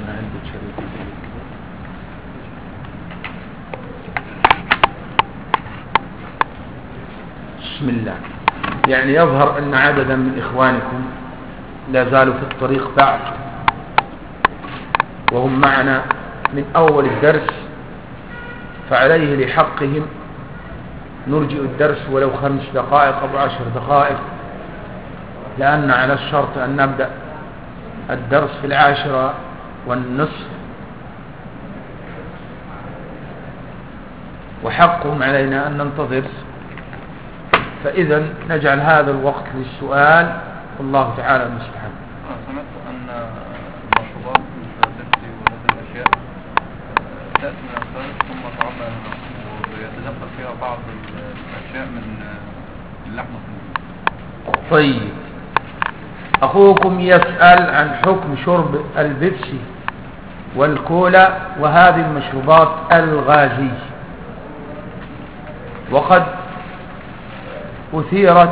أنا عندي شريط. بسم الله. يعني يظهر أن عددا من إخوانكم لا زالوا في الطريق بعد، وهم معنا من أول الدرس، فعليه لحقهم نرجئ الدرس ولو 5 دقائق أو 10 دقائق، لأن على الشرط أن نبدأ الدرس في 10:30، وحقهم علينا أن ننتظر. فإذا نجعل هذا الوقت للسؤال، والله تعالى المستعان. سمعت أن المشروبات مثل البيبسي وهذه الأشياء تأتي من الخارج ثم تعمل ويتدخل فيها بعض الأشياء من اللحم الخنزير. طيب، أخوكم يسأل عن حكم شرب البيبسي والكولا وهذه المشروبات الغازية، وقد أثيرت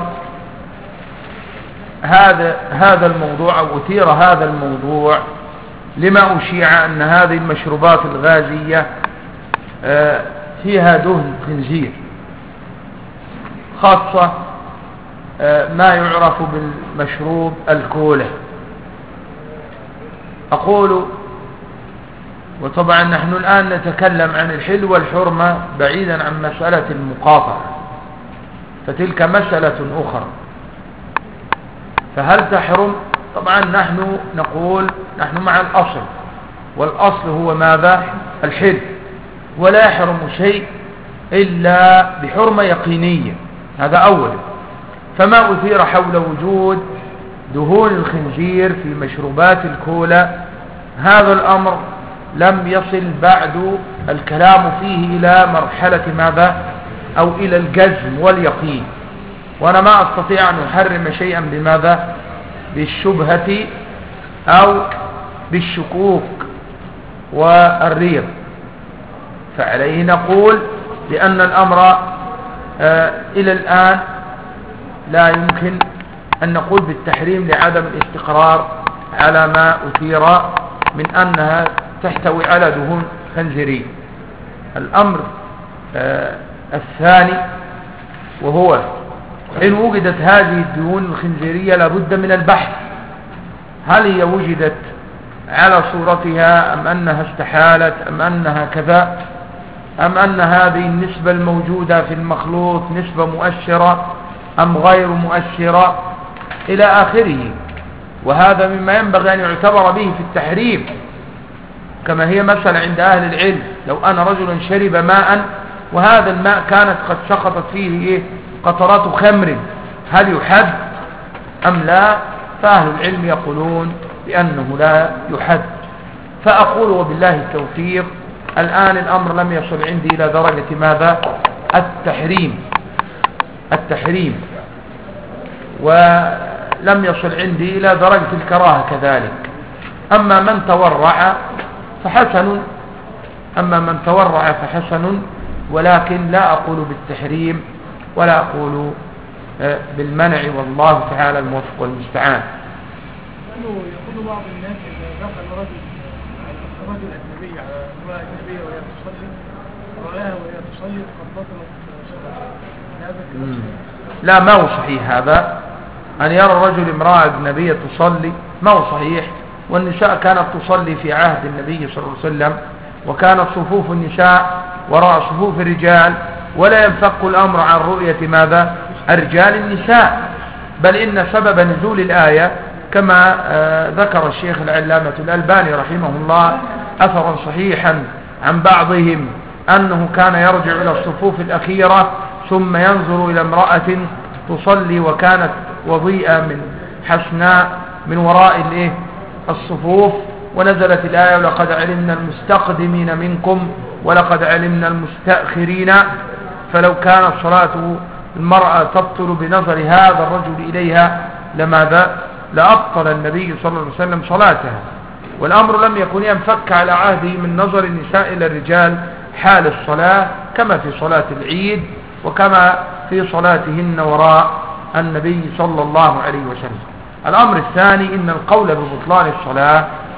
هذا الموضوع أو أثير هذا الموضوع لما أشيع أن هذه المشروبات الغازية فيها دهن خنزير، خاصة ما يعرف بالمشروب الكولا. أقول، وطبعا نحن الآن نتكلم عن الحل والحرمة بعيدا عن مسألة المقاطعة، فتلك مسألة أخرى. فهل تحرم؟ طبعا نحن نقول نحن مع الأصل، والأصل هو ماذا؟ الحل، ولا يحرم شيء إلا بحرمة يقينية، هذا أولا. فما أثير حول وجود دهون الخنزير في مشروبات الكولا، هذا الأمر لم يصل بعد الكلام فيه إلى مرحلة ماذا؟ أو إلى الجزم واليقين. وأنا ما أستطيع أن أحرم شيئا بماذا؟ بالشبهة أو بالشكوك والريب. فعليه نقول لأن الأمر إلى الآن لا يمكن أن نقول بالتحريم لعدم الاستقرار على ما أثير من أنها تحتوي على دهون خنزيرية. الأمر الثاني، وهو إن وجدت هذه الدهون الخنزيرية لابد من البحث، هل هي وجدت على صورتها أم أنها استحالت أم أنها كذا، أم أن هذه النسبة الموجودة في المخلوط نسبة مؤشرة أم غير مؤشرة إلى آخره. وهذا مما ينبغي أن يعتبر به في التحريم، كما هي مسألة عند أهل العلم. لو أن رجلا شرب ماء وهذا الماء كانت قد سقطت فيه قطرات خمر، هل يحد أم لا؟ فأهل العلم يقولون بأنه لا يحد. فأقول وبالله التوفيق، الآن الأمر لم يصل عندي إلى درجة ماذا؟ التحريم، ولم يصل عندي إلى درجة الكراهة كذلك. أما من تورع فحسن، ولكن لا أقول بالتحريم ولا أقول بالمنع، والله تعالى الموفق والمستعان. يقول بعض الناس إذا دخل رجل أجنبي على امرأة أجنبية وهي تصلي، رآها وهي تصلي قد بطلت صلاتها، لا، ما هو صحيح هذا. أن يرى الرجل امرأة أجنبية تصلي ما هو صحيح. والنساء كانت تصلي في عهد النبي صلى الله عليه وسلم، وكانت صفوف النساء وراء صفوف الرجال، ولا ينفك الأمر عن رؤية ماذا؟ الرجال النساء. بل إن سبب نزول الآية كما ذكر الشيخ العلامة الألباني رحمه الله أثرا صحيحا عن بعضهم أنه كان يرجع إلى الصفوف الأخيرة ثم ينظر إلى امرأة تصلي وكانت وضيئة من حسناء من وراء الصفوف، ونزلت الآية ولقد علمنا المستقدمين منكم ولقد علمنا المستأخرين. فلو كانت صلاة المرأة تبطل بنظر هذا الرجل إليها لماذا؟ لأبطل النبي صلى الله عليه وسلم صلاتها. والأمر لم يكن ينفك على عهده من نظر النساء إلى الرجال حال الصلاة، كما في صلاة العيد وكما في صلاتهن وراء النبي صلى الله عليه وسلم. الأمر الثاني، إن القول ببطلان الصلاة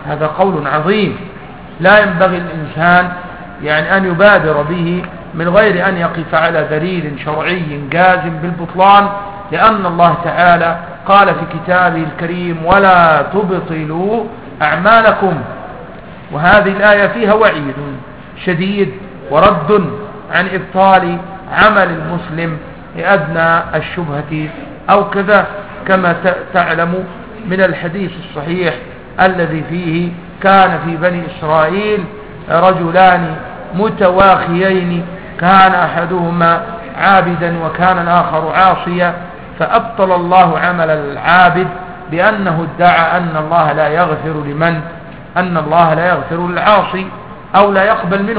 هذا قول عظيم لا ينبغي الإنسان يعني أن يبادر به من غير أن يقف على دليل شرعي جازم بالبطلان، لأن الله تعالى قال في كتابه الكريم ولا تبطلوا أعمالكم، وهذه الآية فيها وعيد شديد ورد عن إبطال عمل المسلم لأدنى الشبهة أو كذا، كما تعلم من الحديث الصحيح الذي فيه كان في بني إسرائيل رجلان متواخيين، كان أحدهما عابدا وكان الآخر عاصيا، فأبطل الله عمل العابد بأنه ادعى أن الله لا يغفر للعاصي أو لا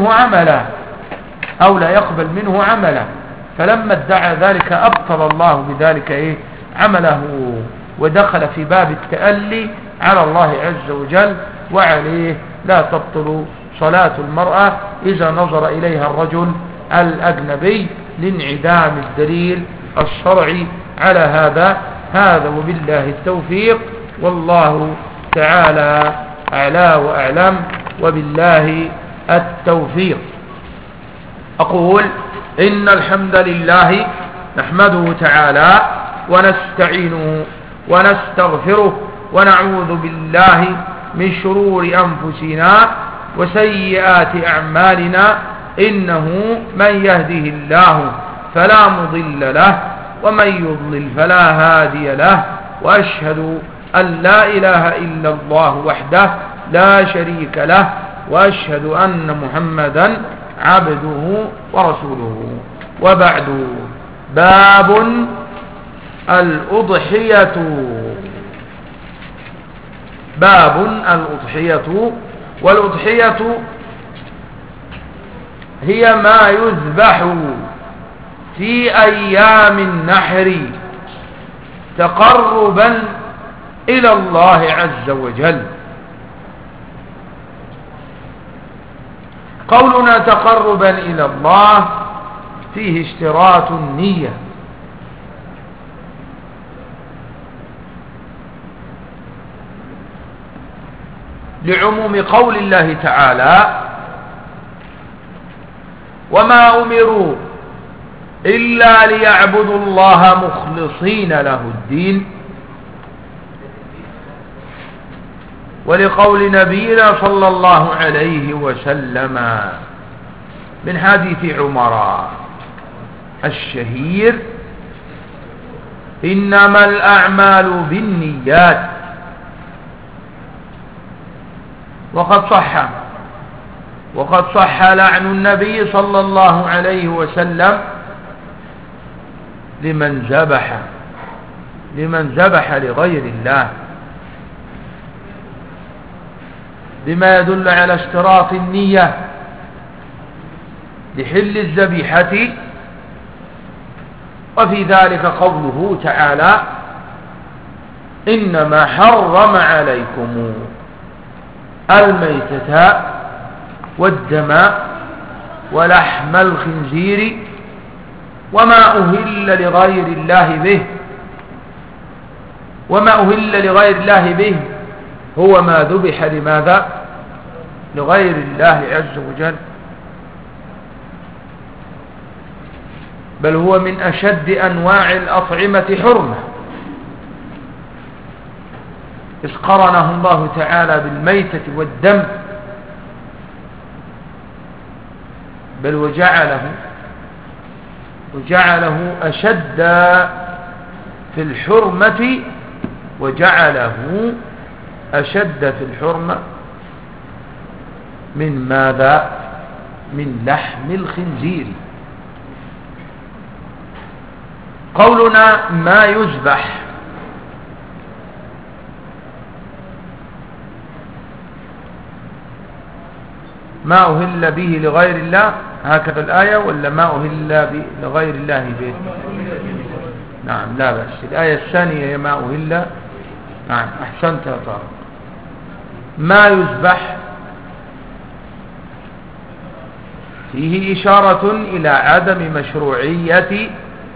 يقبل منه عملا، فلما ادعى ذلك أبطل الله بذلك عمله، ودخل في باب التألي على الله عز وجل، وعليه لا تبطل صلاة المرأة إذا نظر إليها الرجل الأجنبي لانعدام الدليل الشرعي على هذا وبالله التوفيق، والله تعالى أعلى وأعلم، وبالله التوفيق. أقول إن الحمد لله نحمده تعالى ونستعينه ونستغفره ونعوذ بالله من شرور أنفسنا وسيئات أعمالنا، إنه من يهده الله فلا مضل له ومن يضلل فلا هادي له، وأشهد أن لا إله إلا الله وحده لا شريك له، وأشهد أن محمدا عبده ورسوله. وبعد، باب الأضحية. والأضحية هي ما يذبح في أيام النحر تقربا إلى الله عز وجل. قولنا تقربا إلى الله فيه اشتراط النية، لعموم قول الله تعالى وما أمروا إلا ليعبدوا الله مخلصين له الدين، ولقول نبينا صلى الله عليه وسلم من حديث عمر الشهير إنما الأعمال بالنيات. وقد صح لعن النبي صلى الله عليه وسلم لمن ذبح لغير الله، بما يدل على اشتراط النية لحل الذبيحة. وفي ذلك قوله تعالى إنما حرم عليكم الميتة والدم ولحم الخنزير وما أهل لغير الله به هو ما ذبح لماذا؟ لغير الله عز وجل، بل هو من أشد أنواع الأطعمة حرمة، إذ قرنه الله تعالى بالميتة والدم، بل وجعله أشد في الحرمة، من ماذا؟ من لحم الخنزير. قولنا ما يذبح، ما أهل به لغير الله، هكذا الآية، ولا ما أهل لغير الله به؟ نعم، لا بأس. الآية الثانية هي ما أهل. نعم، أحسنت يا طارق. ما يذبح فيه إشارة إلى عدم مشروعية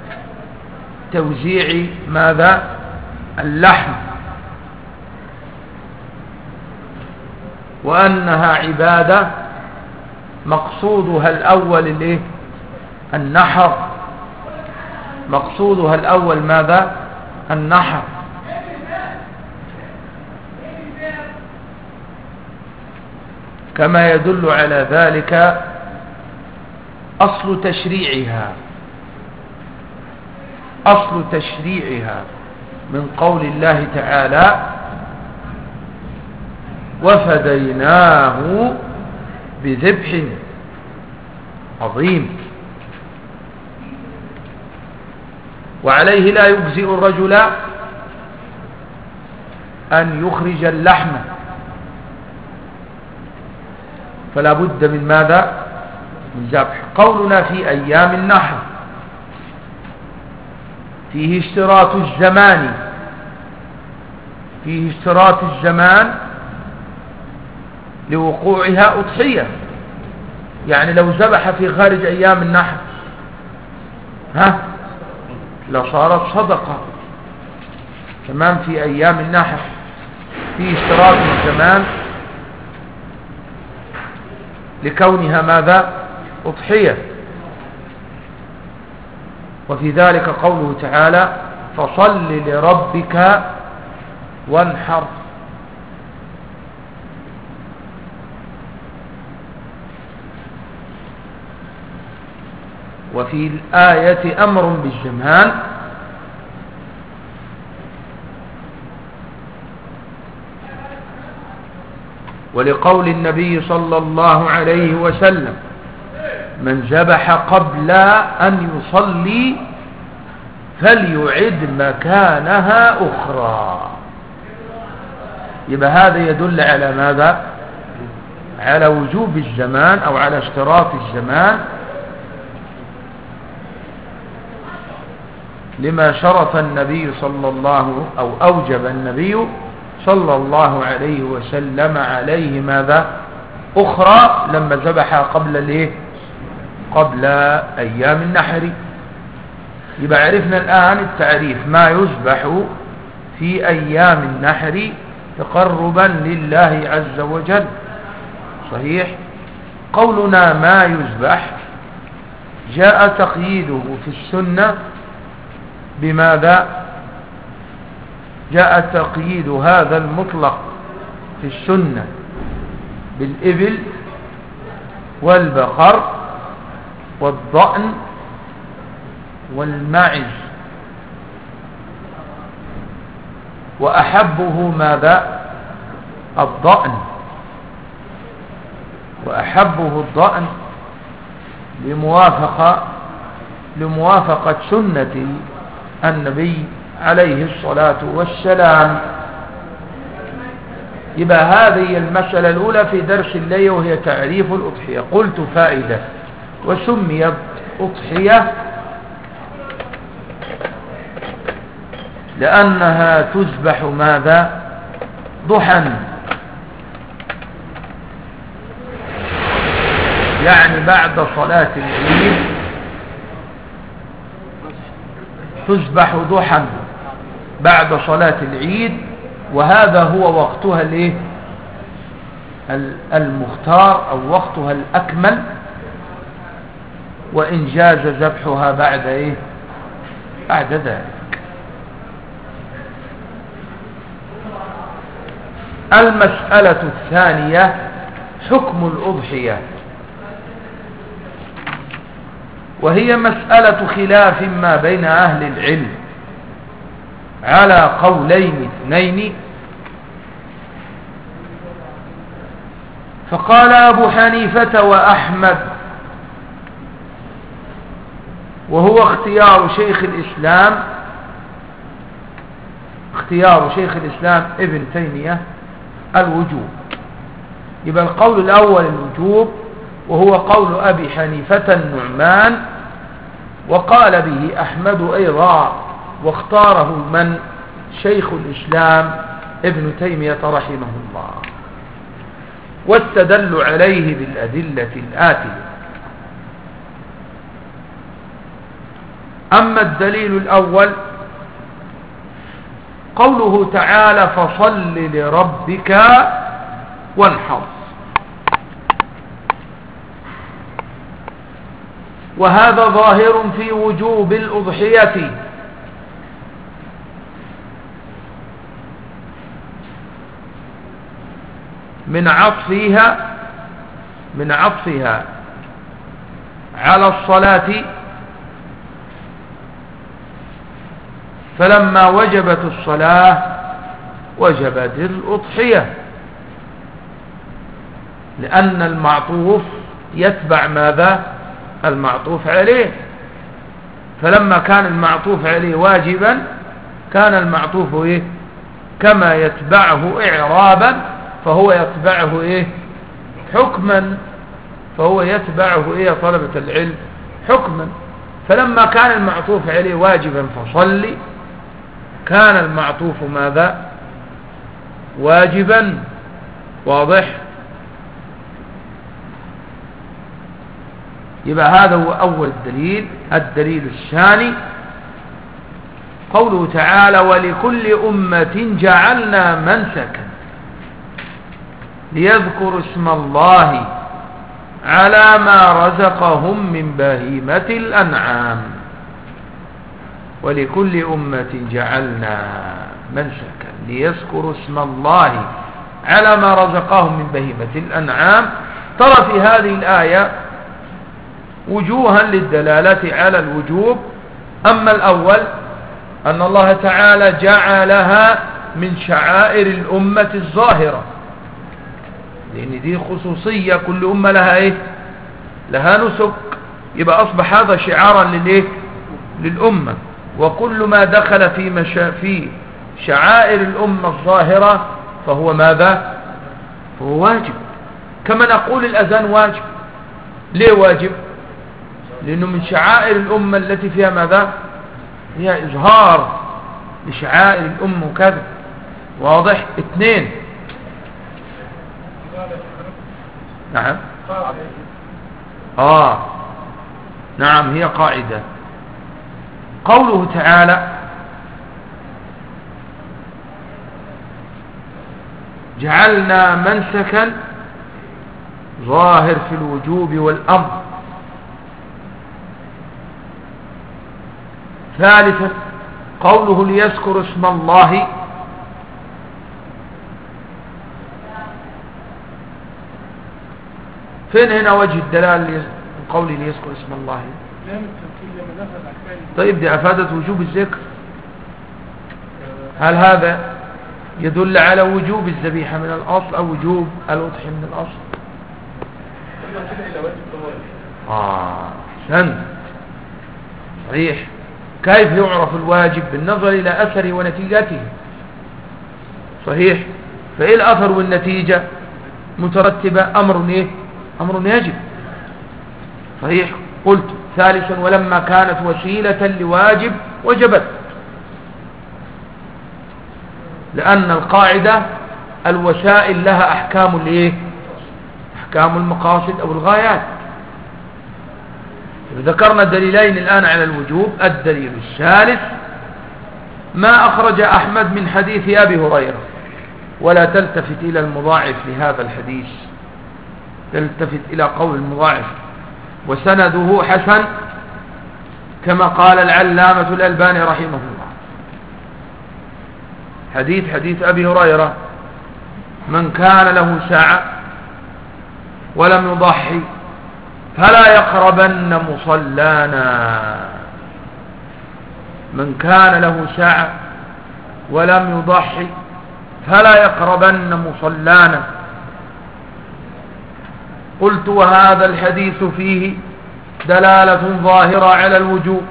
توزيع ماذا؟ اللحم، وأنها عبادة مقصودها الأول الايه؟ النحر. مقصودها الأول ماذا؟ النحر. كما يدل على ذلك أصل تشريعها. أصل تشريعها من قول الله تعالى وفديناه بذبح عظيم. وعليه لا يجزئ الرجل أن يخرج اللحم، فلا بد من ماذا؟ من ذبح. قولنا في أيام النحر فيه اشتراط الزمان، فيه اشتراط الزمان لوقوعها أضحية. يعني لو ذبح في خارج أيام النحر لصارت صدقة. تمام. في أيام النحر في اشتراط الزمان لكونها ماذا؟ أضحية. وفي ذلك قوله تعالى فصل لربك وانحر. وفي الآية أمر بالزمان ولقول النبي صلى الله عليه وسلم من ذبح قبل أن يصلي فليعد مكانها أخرى. يبقى هذا يدل على ماذا؟ على وجوب الزمان أو على اشتراط الزمان لما شرط النبي صلى الله أو أوجب النبي صلى الله عليه وسلم عليه ماذا؟ أخرى لما ذبح قبل الايه؟ قبل أيام النحر. يبقى عرفنا الآن التعريف ما يذبح في أيام النحر تقربا لله عز وجل. صحيح. قولنا ما يذبح جاء تقييده في السنة بماذا؟ جاء تقييد هذا المطلق في السنة بالإبل والبقر والضأن والماعز. وأحبه ماذا؟ الضأن. وأحبه الضأن لموافقة سنة النبي عليه الصلاة والسلام. يبقى هذه المسألة الأولى في درس الليل وهي تعريف الأضحية. قلت فائدة وسميت أضحية لأنها تذبح ماذا؟ ضحى، يعني بعد صلاة العيد تذبح ضحى بعد صلاة العيد. وهذا هو وقتها الايه؟ المختار أو وقتها الأكمل، وإن جاز ذبحها بعد ايه؟ بعد ذلك. المسألة الثانية حكم الأضحية، وهي مسألة خلاف ما بين أهل العلم على قولين اثنين. فقال أبو حنيفة وأحمد، وهو اختيار شيخ الإسلام ابن تيمية الوجوب. يبقى القول الأول الوجوب، وهو قول أبي حنيفة النعمان، وقال به أحمد أيضا، واختاره من؟ شيخ الإسلام ابن تيمية رحمه الله، واستدلوا عليه بالأدلة الآتية. أما الدليل الأول قوله تعالى فصل لربك وانحر. وهذا ظاهر في وجوب الأضحية من عطفها على الصلاة، فلما وجبت الصلاة وجبت الأضحية، لأن المعطوف يتبع ماذا؟ المعطوف عليه. فلما كان المعطوف عليه واجبا كان المعطوف إيه؟ كما يتبعه إعرابا فهو يتبعه إيه؟ حكما. فهو يتبعه إيه يا طلبة العلم؟ حكما. فلما كان المعطوف عليه واجبا فصلي، كان المعطوف ماذا؟ واجبا. واضح؟ يبقى هذا هو أول دليل. الدليل الثاني قوله تعالى: ولكل أمة جعلنا منسكا ليذكروا اسم الله على ما رزقهم من بهيمة الأنعام. ولكل أمة جعلنا منسكا ليذكروا اسم الله على ما رزقهم من بهيمة الأنعام. ترى في هذه الآية وجوها للدلالة على الوجوب. أما الأول أن الله تعالى جعلها من شعائر الأمة الظاهرة، لأن دي خصوصية، كل أمة لها إيه؟ لها نسك. يبقى أصبح هذا شعارا للإيه؟ للأمة. وكل ما دخل في شعائر الأمة الظاهرة فهو ماذا؟ فهو واجب. كما نقول الأذان واجب. ليه واجب؟ لأنه من شعائر الأمة التي فيها ماذا؟ هي إظهار لشعائر الأمة وكذا. واضح؟ 2. نعم. نعم هي قاعدة. قوله تعالى: جعلنا منسكا، ظاهر في الوجوب والأمر. ثالثا قوله: ليذكر اسم الله، فين هنا وجه الدلالة قوله ليذكر اسم الله؟ طيب دي أفادت وجوب الذكر. هل هذا يدل على وجوب الذبيحة من الأصل أو وجوب الأضحية من الأصل؟ أحسنت. صحيح. كيف يعرف الواجب؟ بالنظر إلى أثره ونتيجته. صحيح. فإيه الأثر والنتيجة؟ مترتبة أمر إيه؟ أمر يجب. صحيح. قلت ثالثا: ولما كانت وسيلة لواجب وجبت، لأن القاعدة الوسائل لها أحكام الإيه؟ أحكام المقاصد أو الغايات. ذكرنا دليلين الآن على الوجوب. الدليل الثالث ما أخرج أحمد من حديث أبي هريرة، ولا تلتفت إلى المضاعف لهذا الحديث، تلتفت إلى قول المضاعف، وسنده حسن كما قال العلامة الألباني رحمه الله. حديث أبي هريرة: من كان له ساعة ولم يضحي فلا يقربن مصلانا. من كان له ساعة ولم يضحي فلا يقربن مصلانا. قلت: وهذا الحديث فيه دلالة ظاهرة على الوجوب،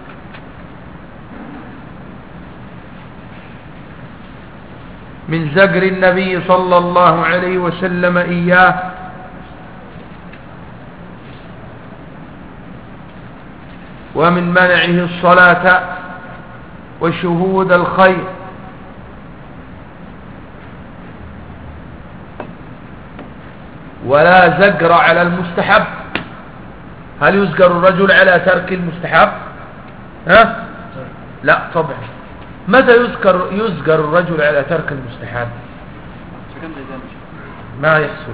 من زجر النبي صلى الله عليه وسلم إياه، ومن منعه الصلاة وشهود الخير، ولا زجر على المستحب. هل يزجر الرجل على ترك المستحب؟ لا طبعا. متى يزجر الرجل على ترك المستحب؟ ما يحصل.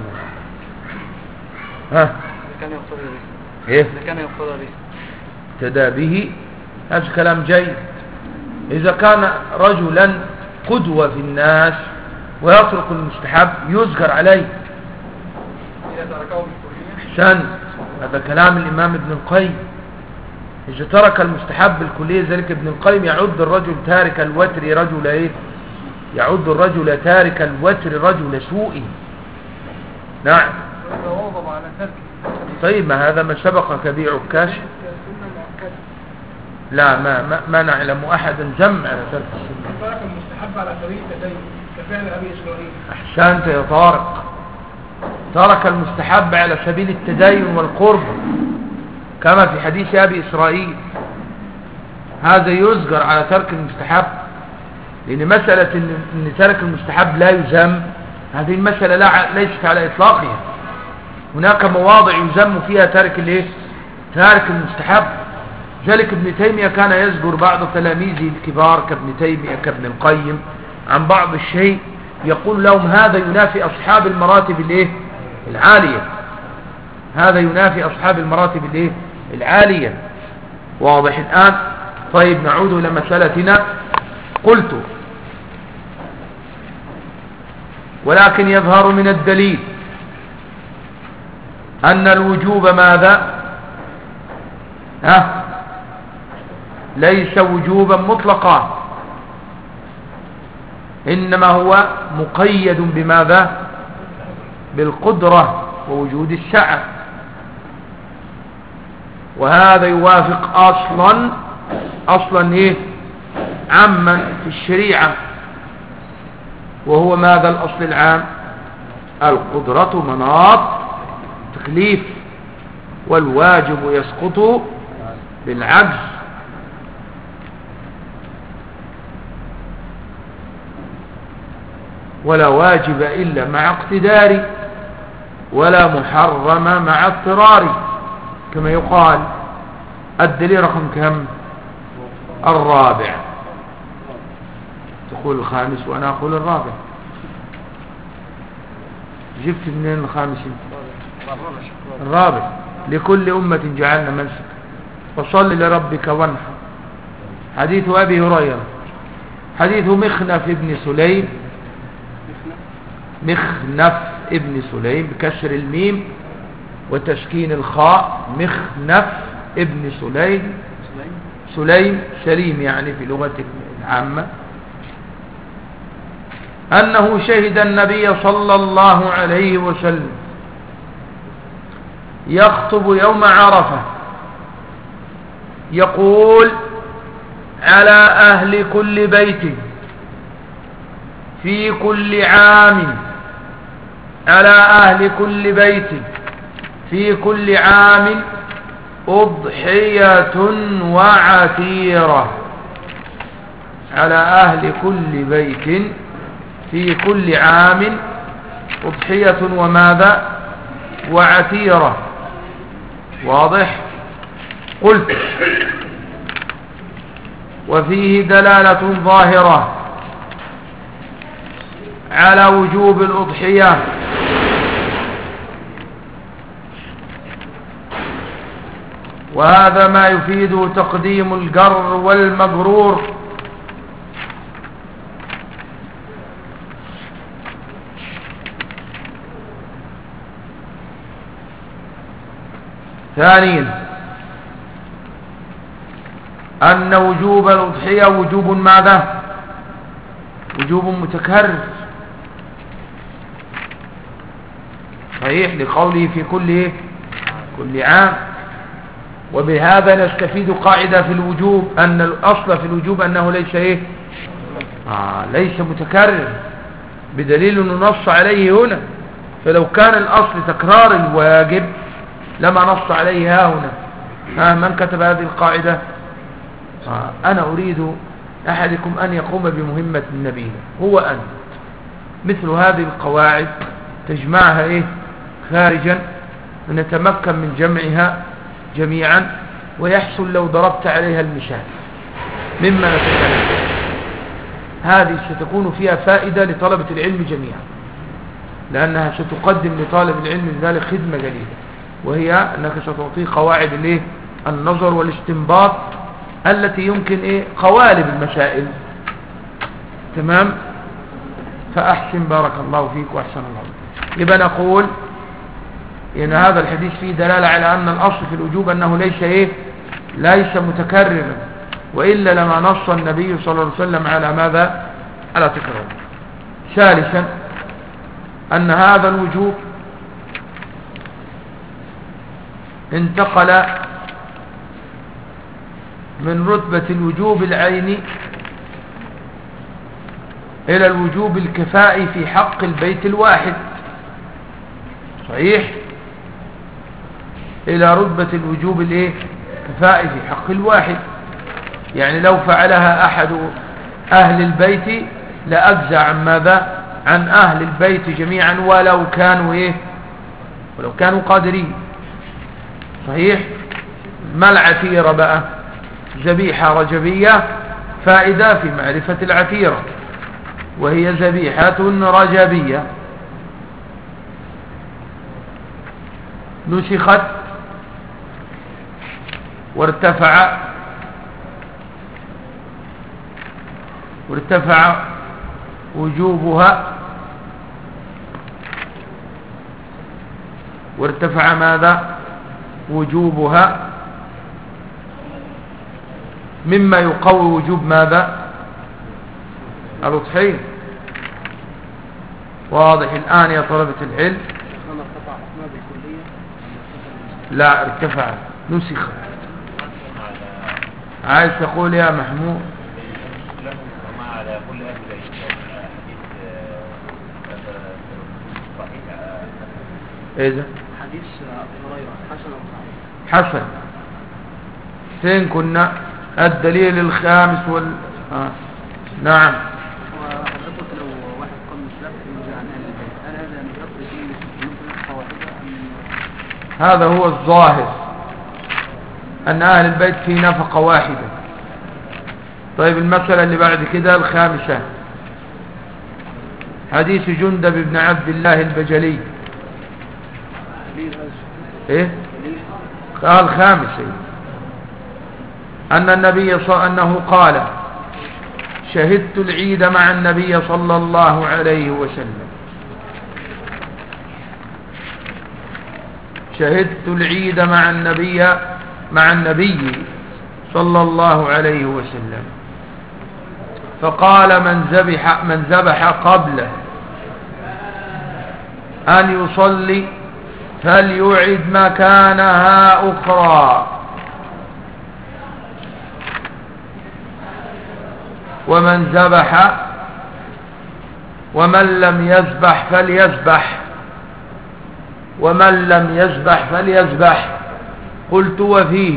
ها كان يقتضي به ايه كان يقتضي به اقتدى به، هذا كلام جيد. إذا كان رجلا قدوة في الناس ويترك المستحب يذكر عليه. إذا تركه بالكلية أحسن، هذا كلام الإمام ابن القيم. إذا ترك المستحب بالكلية، ذلك ابن القيم يعد الرجل تارك الوتر رجل إيه؟ يعد الرجل تارك الوتر رجل سوء. نعم. وإذا واظب على ترك طيب ما هذا ما سبق بيع عكاش؟ لا ما نعلم أحدا جمع على ترك السنة. ترك المستحب على سبيل التدين كفعل أبي إسرائيل. أحسنت يا طارق، ترك المستحب على سبيل التدين والقرب كما في حديث أبي إسرائيل. هذا يذكر على ترك المستحب، لأن مسألة إن ترك المستحب لا يذم، هذه المسألة ليست على إطلاقها. هناك مواضع يذم فيها تارك المستحب. ذلك ابن تيمية كان يذكر بعض تلاميذه الكبار كابن تيمية كابن القيم عن بعض الشيء، يقول لهم هذا ينافي أصحاب المراتب العالية، هذا ينافي أصحاب المراتب العالية. واضح الآن؟ طيب نعود إلى مسألتنا. قلت ولكن يظهر من الدليل أن الوجوب ماذا؟ ليس وجوبا مطلقا، إنما هو مقيد بماذا؟ بالقدرة ووجود السعة. وهذا يوافق أصلا إيه؟ عاما في الشريعة، وهو ماذا الأصل العام؟ القدرة مناط تكليف، والواجب يسقط بالعجز. ولا واجب إلا مع اقتدار، ولا محرم مع اضطرار، كما يقال. الدليل رقم كم؟ الرابع. تقول الخامس وأنا أقول الرابع. جبت منين الخامس؟ الرابع. لكل أمة جعلنا منسك فصل لربك وانحر. حديث أبي هريرة، حديث مخنف ابن سليم بكسر الميم وتسكين الخاء. مخنف ابن سليم يعني في لغة العامة، أنه شهد النبي صلى الله عليه وسلم يخطب يوم عرفة يقول: على أهل كل بيت في كل عام، على أهل كل بيت في كل عام أضحية وعتيرة. على أهل كل بيت في كل عام أضحية وماذا؟ وعتيرة. واضح؟ قلت: وفيه دلالة ظاهرة على وجوب الأضحية، وهذا ما يفيد تقديم الجر والمجرور. ثانيا أن وجوب الأضحية وجوب ماذا؟ وجوب متكرر، صحيح، لقوله في كل عام. وبهذا نستفيد قاعدة في الوجوب، أن الأصل في الوجوب أنه ليس متكرر، بدليل أنه نص عليه هنا. فلو كان الأصل تكرار الواجب لما نص عليه هنا. من كتب هذه القاعدة؟ أنا أريد أحدكم أن يقوم بمهمة النبي، هو أنت. مثل هذه القواعد تجمعها خارجا، ونتمكن من جمعها جميعا، ويحصل لو ضربت عليها المثال مما نتكلم. هذه ستكون فيها فائدة لطلبة العلم جميعا. لأنها ستقدم لطالب العلم ذلك خدمة جليلة، وهي أنك ستعطيه قواعد الايه النظر والاستنباط التي يمكن قوالب المسائل. تمام. فأحسن بارك الله فيك وأحسن الله فيك. يبقى نقول إن هذا الحديث فيه دلالة على أن الأصل في الوجوب أنه ليس متكررا، وإلا لما نص النبي صلى الله عليه وسلم على ماذا؟ على تكراره. ثالثا أن هذا الوجوب انتقل من رتبة الوجوب العيني إلى الوجوب الكفائي في حق البيت الواحد. صحيح؟ إلى رتبة الوجوب الكفائي في حق الواحد، يعني لو فعلها أحد أهل البيت لأجزى عن ماذا؟ عن أهل البيت جميعا ولو كانوا قادرين. صحيح؟ ما العتيرة بقى؟ ذبيحة رجبية، فائدة في معرفة العتيرة، وهي ذبيحة رجبية نسخت وارتفع وجوبها، وارتفع ماذا؟ وجوبها مما يقوي وجوب ماذا؟ الأضحية. واضح الآن يا طلبة العلم؟ لا، ارتفع نسخ. عايز تقول يا محمود؟ اذا حديث ابي هريره حسن وصحيح. حسن. فين كنا؟ الدليل الخامس نعم. وحضرتك لو واحد قام السبت عن اهل البيت، هل هذا ينطبق فيه واحده هذا هو الظاهر، أن أهل البيت في نفقة واحدة. طيب المسألة اللي بعد كده الخامسة، حديث جندب بن عبد الله البجلي. الخامسة أن النبي أنه قال: شهدت العيد مع النبي صلى الله عليه وسلم. شهدت العيد مع النبي صلى الله عليه وسلم، فقال: من ذبح قبل أن يصلي فليعد مكانها أخرى، ومن ذبح ومن لم يذبح فليذبح، ومن لم يذبح فليذبح. قلت: وفيه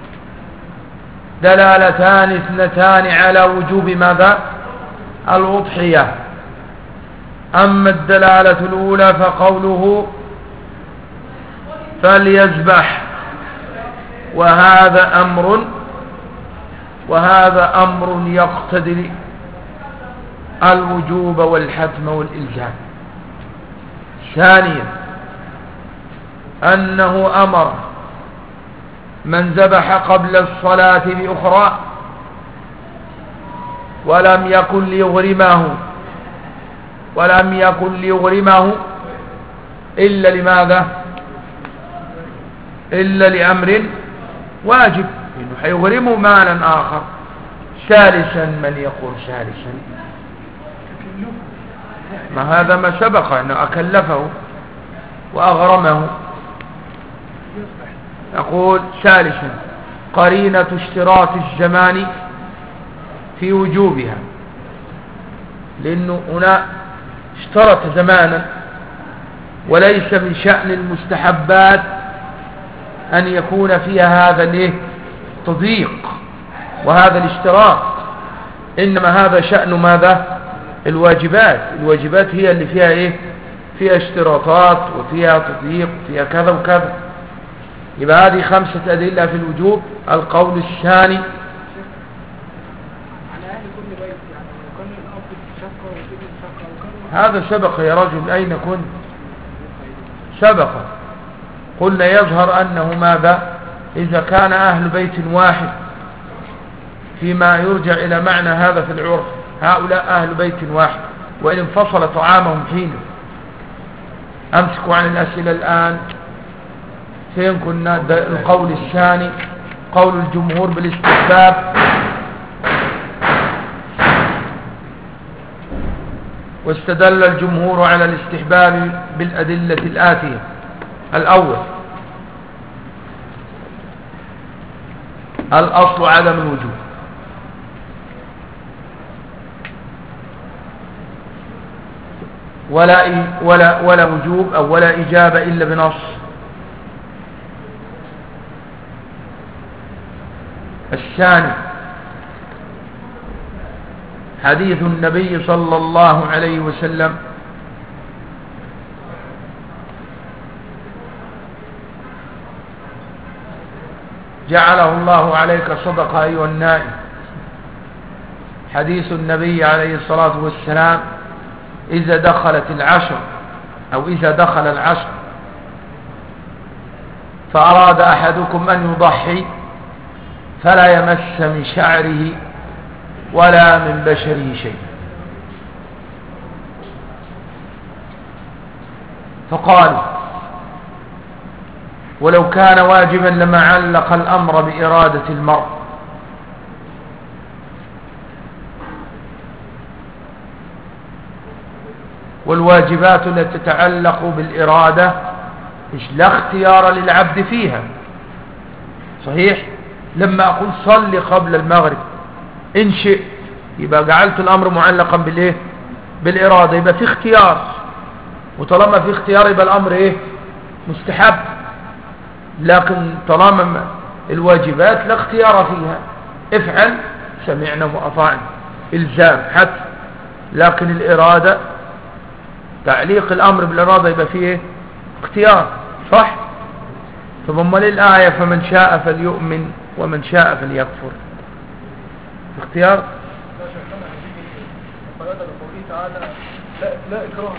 دلالتان اثنتان على وجوب ماذا؟ الأضحية. أما الدلالة الأولى فقوله فليذبح، وهذا أمر يقتضي الوجوب والحتم والإلزام. ثانيا أنه أمر من ذبح قبل الصلاة بأخرى ولم يكن ليغرمه إلا لماذا؟ إلا لأمر واجب، إنه حيغرمه مالا آخر. ثالثا من يقول ثالثا، ما هذا ما سبق أنه أكلفه وأغرمه. يقول ثالثا قرينة اشتراط الزمان في وجوبها، لأنه هنا اشترط زمانا، وليس من شأن المستحبات أن يكون فيها هذا التضييق وهذا الاشتراط، إنما هذا شأن ماذا؟ الواجبات هي اللي فيها فيها اشتراطات وفيها تضييق وفيها كذا وكذا. يبقى هذه 5 أدلة في الوجوب. القول الثاني على أهل كل بيت، يعني لو كان الأب شقة وابن شقة وكانوا هذا سبق يا رجل، أين كنت؟ سبق. قلنا يظهر أنه ماذا؟ إذا كان أهل بيت واحد، فيما يرجع إلى معنى هذا في العرف، هؤلاء أهل بيت واحد وإن انفصل طعامهم حين. أمسكوا عن الأسئلة الآن. فين كنا؟ القول الثاني قول الجمهور بالاستحباب، واستدل الجمهور على الاستحباب بالأدلة الآتية. الأول الأصل عدم الوجوب، ولا وجوب أو ولا إجابة إلا بنص. الثاني حديث النبي صلى الله عليه وسلم جعله الله عليك صدقة أيها النائم. حديث النبي عليه الصلاة والسلام إذا دخلت العشر أو إذا دخل العشر فأراد أحدكم أن يضحي فلا يمس من شعره ولا من بشره شيء. فقال ولو كان واجبا لما علق الأمر بإرادة المرء. والواجبات التي تتعلق بالإرادة لا اختيار للعبد فيها. صحيح؟ لما أقول صلي قبل المغرب إن شئت، يبقى جعلت الأمر معلقا بالإيه؟ بالإرادة، يبقى في اختيار، وطالما في اختيار يبقى الأمر إيه؟ مستحب. لكن طالما الواجبات لا اختيار فيها، افعل سمعنا وأطعنا، إلزام حتى. لكن الإرادة تعليق الأمر بالإرادة يبقى فيه إيه؟ اختيار. صح؟ فما للآية فمن شاء فليؤمن ومن شاء فليكفر، اختيار. لا شكرا هذه مقالة لقوله تعالى لا إكراه،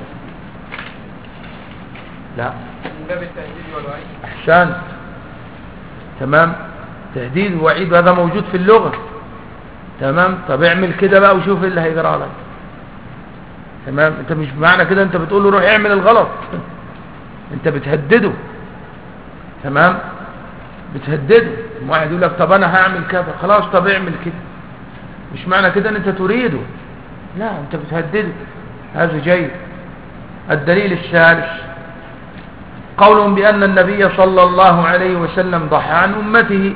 لا من باب التهديد والوعيد. أحسنت، تمام. تهديد ووعيد هذا موجود في اللغة، تمام. طب اعمل كده بقى وشوف ايه اللي هيجرى لك، تمام. انت مش بمعنى كده انت بتقول له روح اعمل الغلط، انت بتهدده، تمام. بتهدده. واحد يقول لك طب انا هعمل كذا، خلاص طب اعمل كده، مش معنى كده ان انت تريده، لا انت بتهدده. هذا جيد. الدليل الثالث قولهم بأن النبي صلى الله عليه وسلم ضحى عن أمته،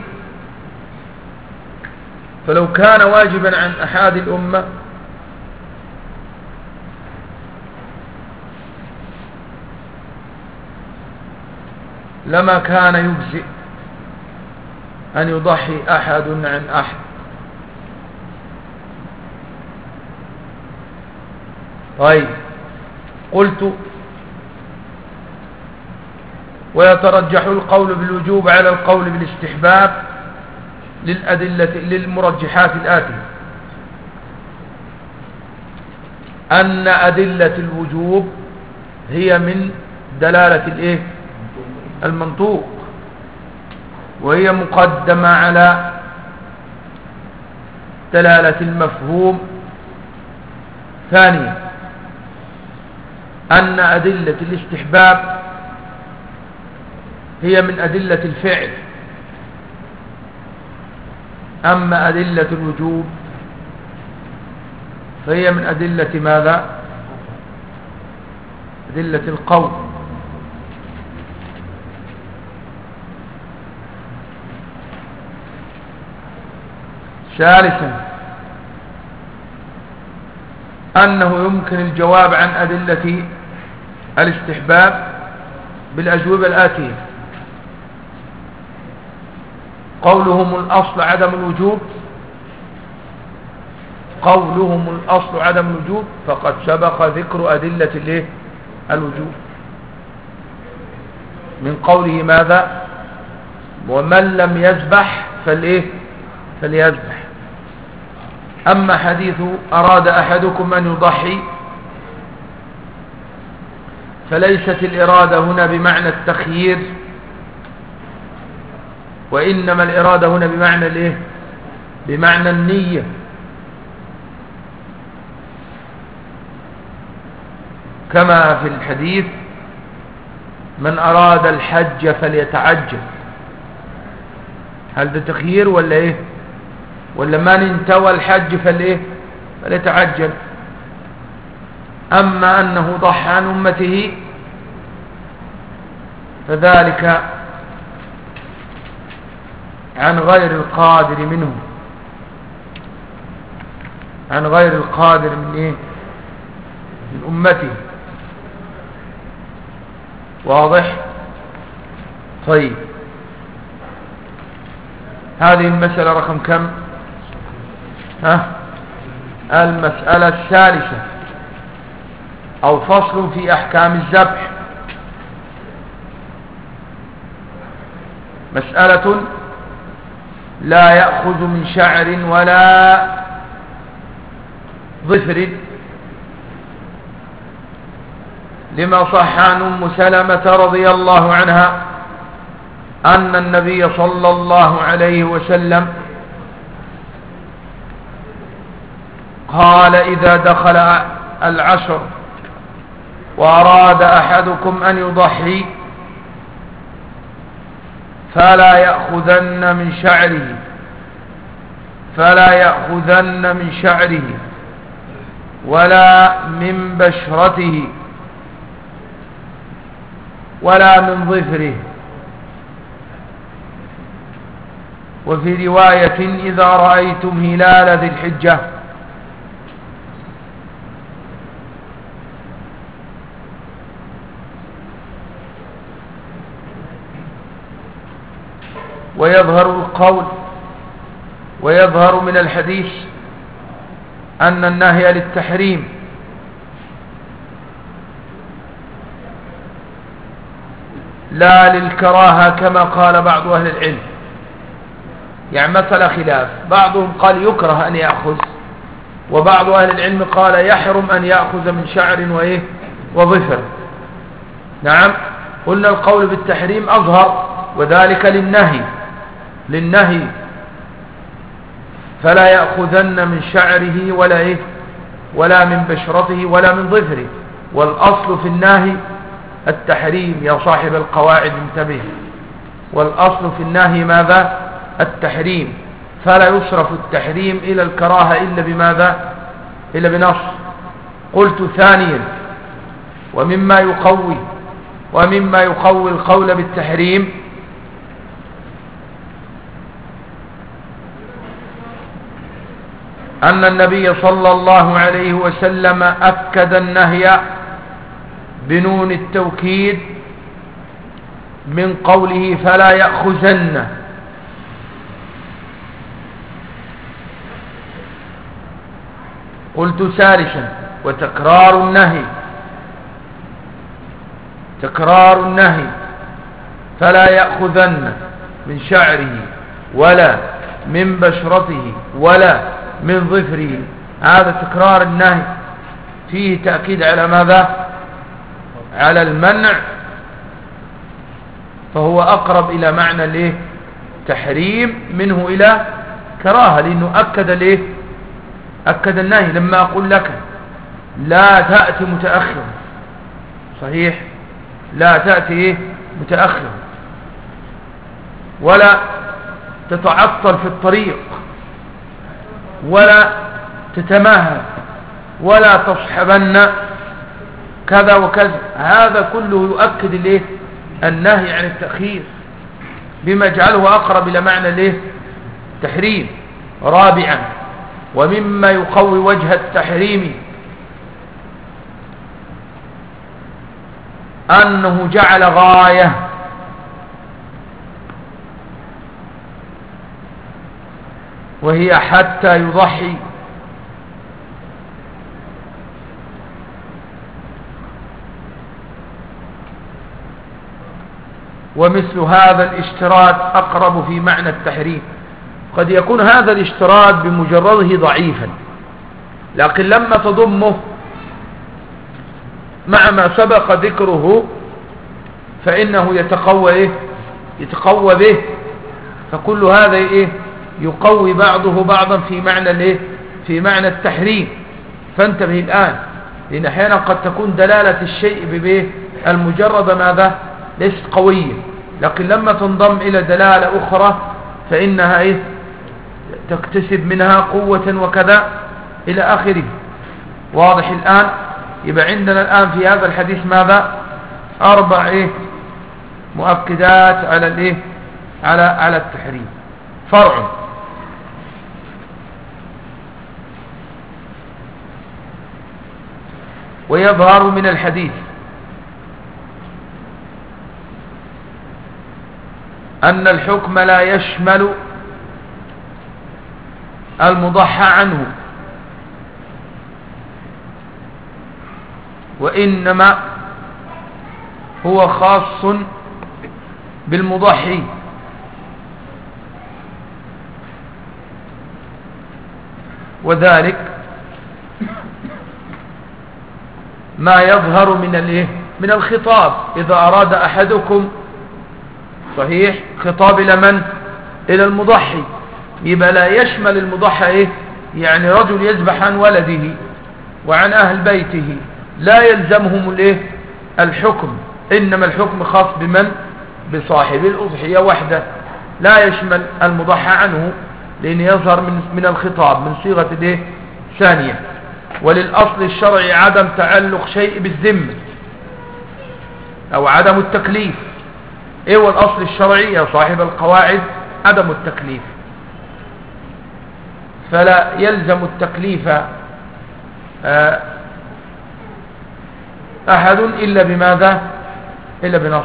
فلو كان واجبا عن أحد الأمة لما كان يجزئ أن يضحي أحد عن أحد. طيب قلت ويترجح القول بالوجوب على القول بالاستحباب للمرجحات الآتية: أن أدلة الوجوب هي من دلالة الإيه؟ المنطوق، وهي مقدمة على دلالة المفهوم. ثانيا أن أدلة الاستحباب هي من أدلة الفعل، أما أدلة الوجوب فهي من أدلة ماذا؟ أدلة القول. ثالثا أنه يمكن الجواب عن أدلة الاستحباب بالأجوبة الآتية: قولهم الأصل عدم الوجوب، قولهم الأصل عدم الوجوب فقد سبق ذكر أدلة الوجوب من قوله ماذا؟ ومن لم يذبح فليذبح. أما حديث أراد أحدكم أن يضحي فليست الإرادة هنا بمعنى التخيير، وإنما الإرادة هنا بمعنى الإيه؟ بمعنى النية. كما في الحديث: من أراد الحج فليتعجل. هل ده تخيير ولا إيه؟ ولا من انتوى الحج فلإيه؟ فليتعجل. أما أنه ضحى عن أمته فذلك عن غير القادر منه، عن غير القادر من إيه؟ من أمته. واضح؟ طيب، هذه المسألة رقم كم؟ المسألة الثالثة، أو فصل في أحكام الذبح. مسألة: لا يأخذ من شعر ولا ظفر، لما صح عن أم سلمة رضي الله عنها أن النبي صلى الله عليه وسلم قال: إذا دخل العشر وأراد أحدكم أن يضحي فلا يأخذن من شعره ولا من بشرته ولا من ظفره. وفي رواية: إذا رأيتم هلال ذي الحجة. ويظهر من الحديث أن النهي للتحريم، لا للكراهة كما قال بعض أهل العلم. يعني مثل خلاف، بعضهم قال يكره أن يأخذ، وبعض أهل العلم قال يحرم أن يأخذ من شعر وإيه وظفر. نعم، قلنا القول بالتحريم أظهر، وذلك للنهي فلا يأخذن من شعره ولا إيه ولا من بشرته ولا من ظفره. والأصل في النهي التحريم يا صاحب القواعد، انتبه. والأصل في النهي ماذا؟ التحريم. فلا يصرف التحريم إلى الكراهة إلا بماذا؟ إلا بنص. قلت ثانيا: ومما يقوي القول بالتحريم أن النبي صلى الله عليه وسلم أكد النهي بنون التوكيد من قوله: فلا يأخذن. قلت ثالثا: وتكرار النهي فلا يأخذن من شعره ولا من بشرته ولا من ظفره. هذا تكرار النهي فيه تأكيد على ماذا؟ على المنع، فهو أقرب إلى معنى الايه؟ تحريم منه إلى كراهة، لأنه أكد النهي. لما أقول لك لا تأتي متأخر، صحيح، لا تأتي متأخر، ولا تتعطل في الطريق، ولا تتماهى، ولا تصحبن كذا وكذا. هذا كله يؤكد النهي عن التأخير، بما يجعله أقرب إلى معنى التحريم. رابعا: ومما يقوي وجه التحريم أنه جعل غاية، وهي حتى يضحي. ومثل هذا الاشتراط أقرب في معنى التحريم. قد يكون هذا الاشتراط بمجرده ضعيفا، لكن لما تضمه مع ما سبق ذكره فإنه يتقوى إيه؟ يتقوى به. فكل هذا إيه؟ يقوي بعضه بعضا في معنى الإيه؟ في معنى التحريم. فانتبه الآن، لأن أحيانا قد تكون دلالة الشيء ببيه المجرد ماذا؟ ليست قوية، لكن لما تنضم إلى دلالة أخرى فإنها إيه؟ تكتسب منها قوة وكذا إلى آخره. واضح الآن؟ يبقى عندنا الآن في هذا الحديث ماذا؟ 4 إيه؟ مؤكدات على الإيه؟ على التحريم. فرع: ويظهر من الحديث أن الحكم لا يشمل المضحى عنه، وإنما هو خاص بالمضحي، وذلك ما يظهر من الخطاب. إذا أراد أحدكم صحيح خطاب إلى من؟ إلى المضحي، يبقى لا يشمل المضحى إيه؟ يعني رجل يذبح عن ولده وعن أهل بيته لا يلزمهم الإيه؟ الحكم، إنما الحكم خاص بمن؟ بصاحب الأضحية وحده، لا يشمل المضحى عنه، لأن يظهر من الخطاب من صيغة الإيه؟ ثانية. وللأصل الشرعي عدم تعلق شيء بالذمة أو عدم التكليف. إيه هو الأصل الشرعي يا صاحب القواعد؟ عدم التكليف. فلا يلزم التكليف أحد إلا بماذا؟ إلا بنص.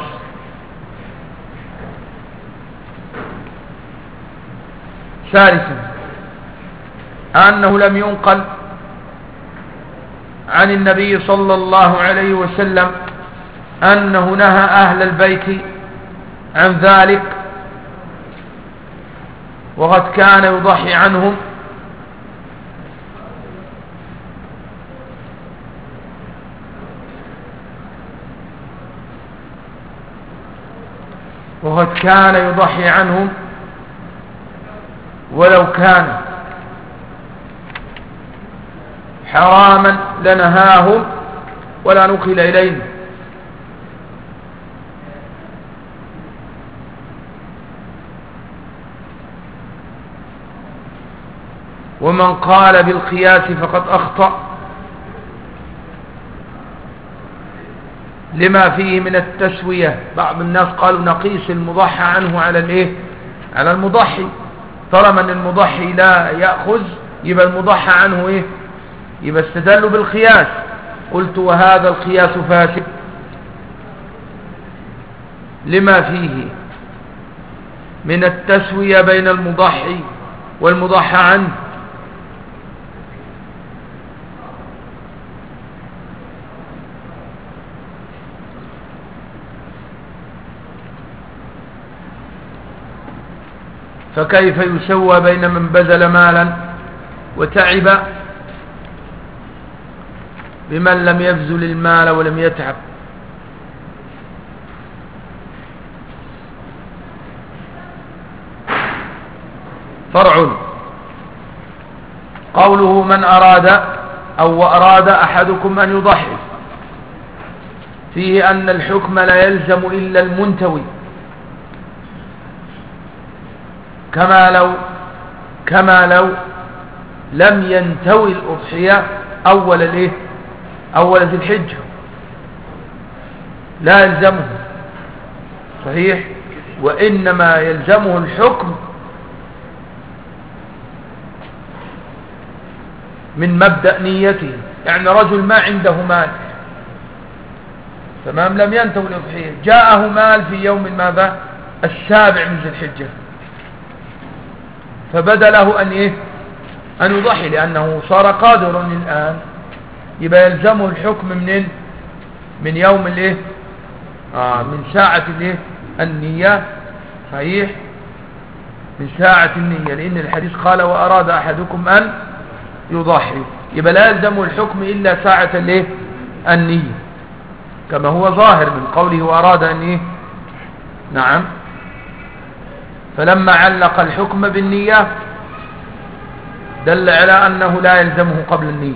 ثالثا أنه لم ينقل عن النبي صلى الله عليه وسلم أنه نهى أهل البيت عن ذلك، وقد كان يضحي عنهم، ولو كان حراما لنهاهم ولا نقل إلينا. ومن قال بالقياس فقد أخطأ، لما فيه من التسوية. بعض الناس قالوا نقيس المضحى عنه على الإيه؟ على المضحي، طالما أن المضحي لا يأخذ يبقى المضحى عنه إيه؟ يبقى استدلوا بالقياس. قلت وهذا القياس فاسد، لما فيه من التسوية بين المضحي والمضحى عنه. فكيف يسوى بين من بذل مالا وتعب بمن لم يبذل المال ولم يتعب؟ فرع: قوله من أراد أو أراد أحدكم أن يضحي، فيه أن الحكم لا يلزم إلا المنتوي، كما لو لم ينتوي الأضحية أول ذي الحجة لا يلزمه صحيح، وإنما يلزمه الحكم من مبدأ نيته. يعني رجل ما عنده مال تمام، لم ينتوي الأضحية، جاءه مال في يوم ماذا؟ 7 من ذي الحجة، فبدا له أن يضحي لأنه صار قادرا الآن، يبقى يلزمه الحكم من يوم من ساعة النية صحيح، من ساعة النية، لأن الحديث قال وأراد أحدكم أن يضحي، يبقى لا يلزمه الحكم إلا ساعة النية. كما هو ظاهر من قوله وأراد أن إيه؟ نعم. فلما علق الحكم بالنية دل على أنه لا يلزمه قبل النية.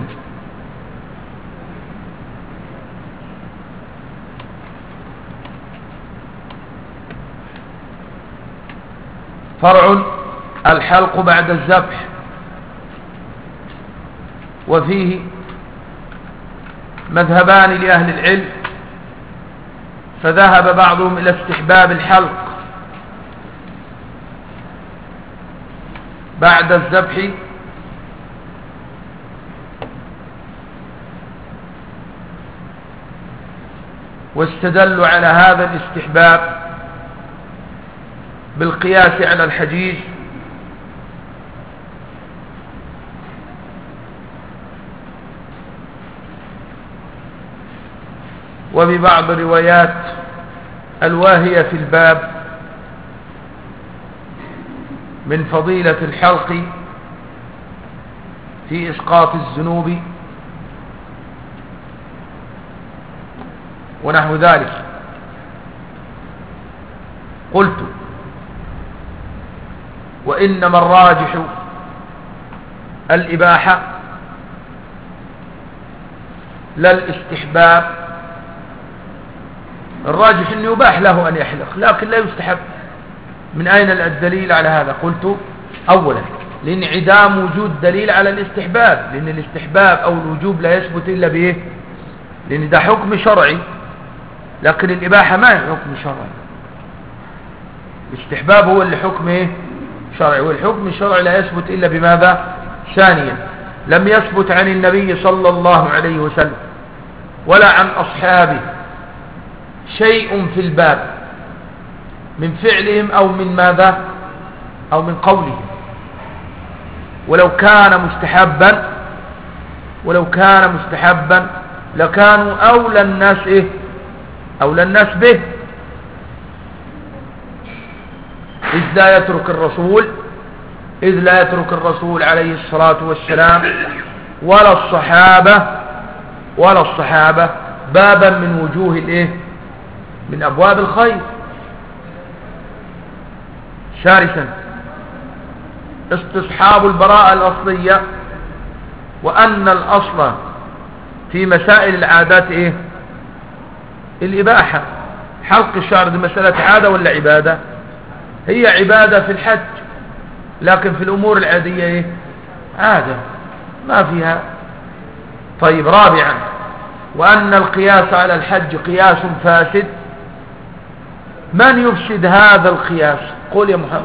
فرع الحلق بعد الذبح، وفيه مذهبان لأهل العلم، فذهب بعضهم إلى استحباب الحلق بعد الذبح، واستدلوا على هذا الاستحباب بالقياس على الحجيج، وببعض الروايات الواهية في الباب من فضيلة الحلق في إسقاط الذنوب ونحو ذلك. قلت وإنما الراجح الإباحة لا الاستحباب. الراجح أنه يباح له أن يحلق لكن لا يستحب. من أين الدليل على هذا؟ قلت أولا لانعدام وجود دليل على الاستحباب، لأن الاستحباب أو الوجوب لا يثبت إلا بإيه؟ لأن ده حكم شرعي، لكن الإباحة ما هي حكم شرعي. الاستحباب هو اللي حكم إيه؟ شرعي، والحكم الشرعي لا يثبت إلا بماذا؟ ثانيا لم يثبت عن النبي صلى الله عليه وسلم ولا عن أصحابه شيء في الباب من فعلهم أو من ماذا أو من قولهم. ولو كان مستحبا لكانوا أولى الناس إيه؟ أولى الناس به، إذ لا يترك الرسول عليه الصلاة والسلام ولا الصحابة بابا من وجوه الإيه؟ من أبواب الخير. ثالثا استصحاب البراءة الأصلية، وأن الأصل في مسائل العادات إيه؟ الإباحة. حلق الشعر دي مسألة عادة ولا عبادة؟ هي عبادة في الحج، لكن في الأمور العادية إيه؟ عادة ما فيها. طيب رابعا وأن القياس على الحج قياس فاسد. من يفسد هذا القياس؟ قول يا محمد.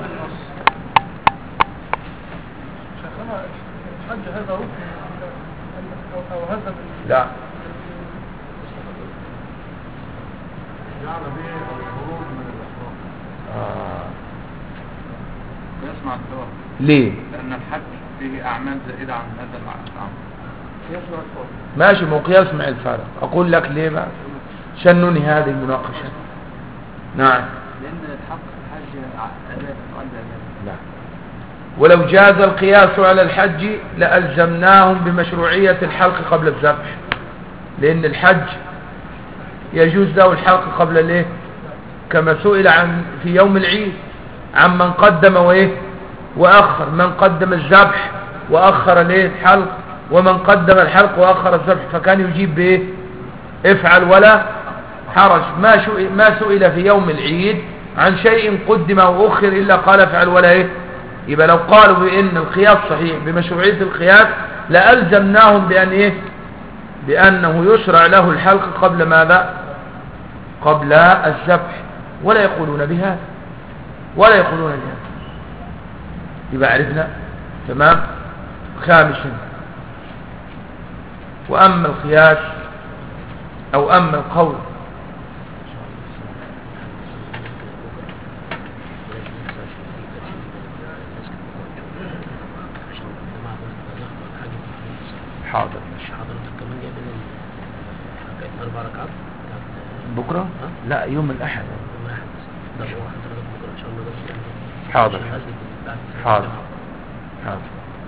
شيخنا الحج هذا ركن أو هذا لا يسمع الثواب. ليه؟ لأن الحج فيه أعمال زائدة عن هذا العمل. يسمع الثواب. ماشي، مو قياس مع الفارق. أقول لك ليه بقى شنوني هذه المناقشة. نعم لأن الحق الحج عبادة لا. ولو جاز القياس على الحج لألزمناهم بمشروعية الحلق قبل الذبح، لأن الحج يجوز له الحلق قبل الايه؟ كما سئل عن في يوم العيد عن من قدم وايه وأخر، من قدم الذبح وأخر الايه الحلق، ومن قدم الحلق وأخر الذبح، فكان يجيب بايه؟ افعل ولا حرج. ما سئل في يوم العيد عن شيء قدم وأخر إلا قال افعل ولا ايه. يبقى لو قالوا بأن القياس صحيح بمشروعية القياس لألزمناهم بأن ايه؟ بأنه يشرع له الحلق قبل ماذا؟ قبل الذبح، ولا يقولون بهذا يبقى عرفنا تمام. خامسا وأما القياس أو أما القول حاضر بكرة؟ لا يوم الأحد. حاضر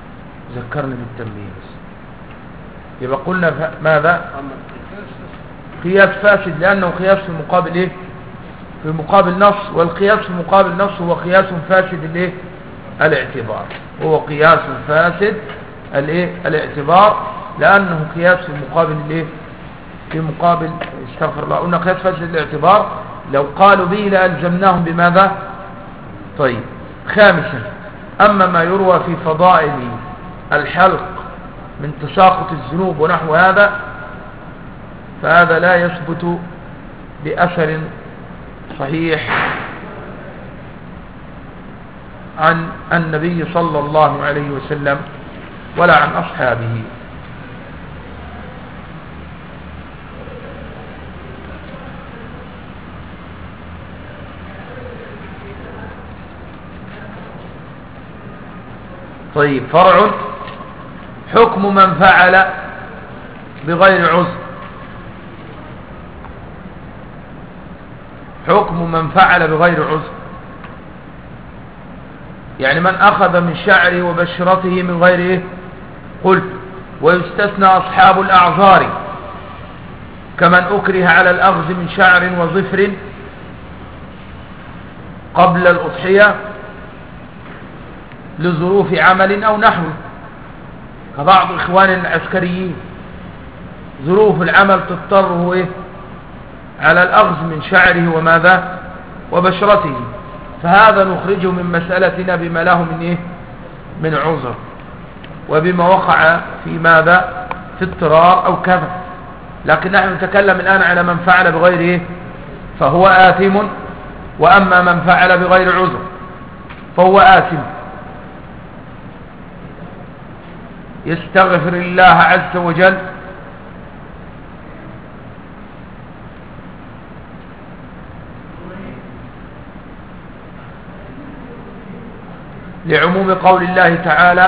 ذكرني بالتنبيه. يبقى قلنا ماذا؟ قياس فاسد لأنه قياس في مقابل إيه؟ في مقابل نص، والقياس في مقابل نص هو قياس فاسد الإيه؟ الاعتبار، هو قياس فاسد الإيه؟ الاعتبار، لأنه قياس في مقابل الإيه؟ في مقابل، استغفر الله، قلنا قياس فاسد الاعتبار، لو قالوا به لألزمناهم بماذا؟ طيب. خامسا، أما ما يروى في فضائل الحلق من تساقط الذنوب ونحو هذا، فهذا لا يثبت بأثر صحيح عن النبي صلى الله عليه وسلم ولا عن أصحابه. طيب. فرع: حكم من فعل بغير عذر. حكم من فعل بغير عذر يعني من أخذ من شعره وبشرته من غير إيه؟ قلت. ويستثنى أصحاب الأعذار كمن أكره على الأخذ من شعر وظفر قبل الأضحية لظروف عمل أو نحوه، كبعض إخواننا العسكريين ظروف العمل تضطره إيه؟ على الأخذ من شعره وماذا؟ وبشرته، فهذا نخرجه من مسألتنا بما له من إيه؟ من عذر، وبما وقع في ماذا؟ في اضطرار أو كذا. لكن نحن نتكلم الآن على من فعل بغير إيه؟ فهو آثم، وأما من فعل بغير عذر فهو آثم، يستغفر الله عز وجل لعموم قول الله تعالى: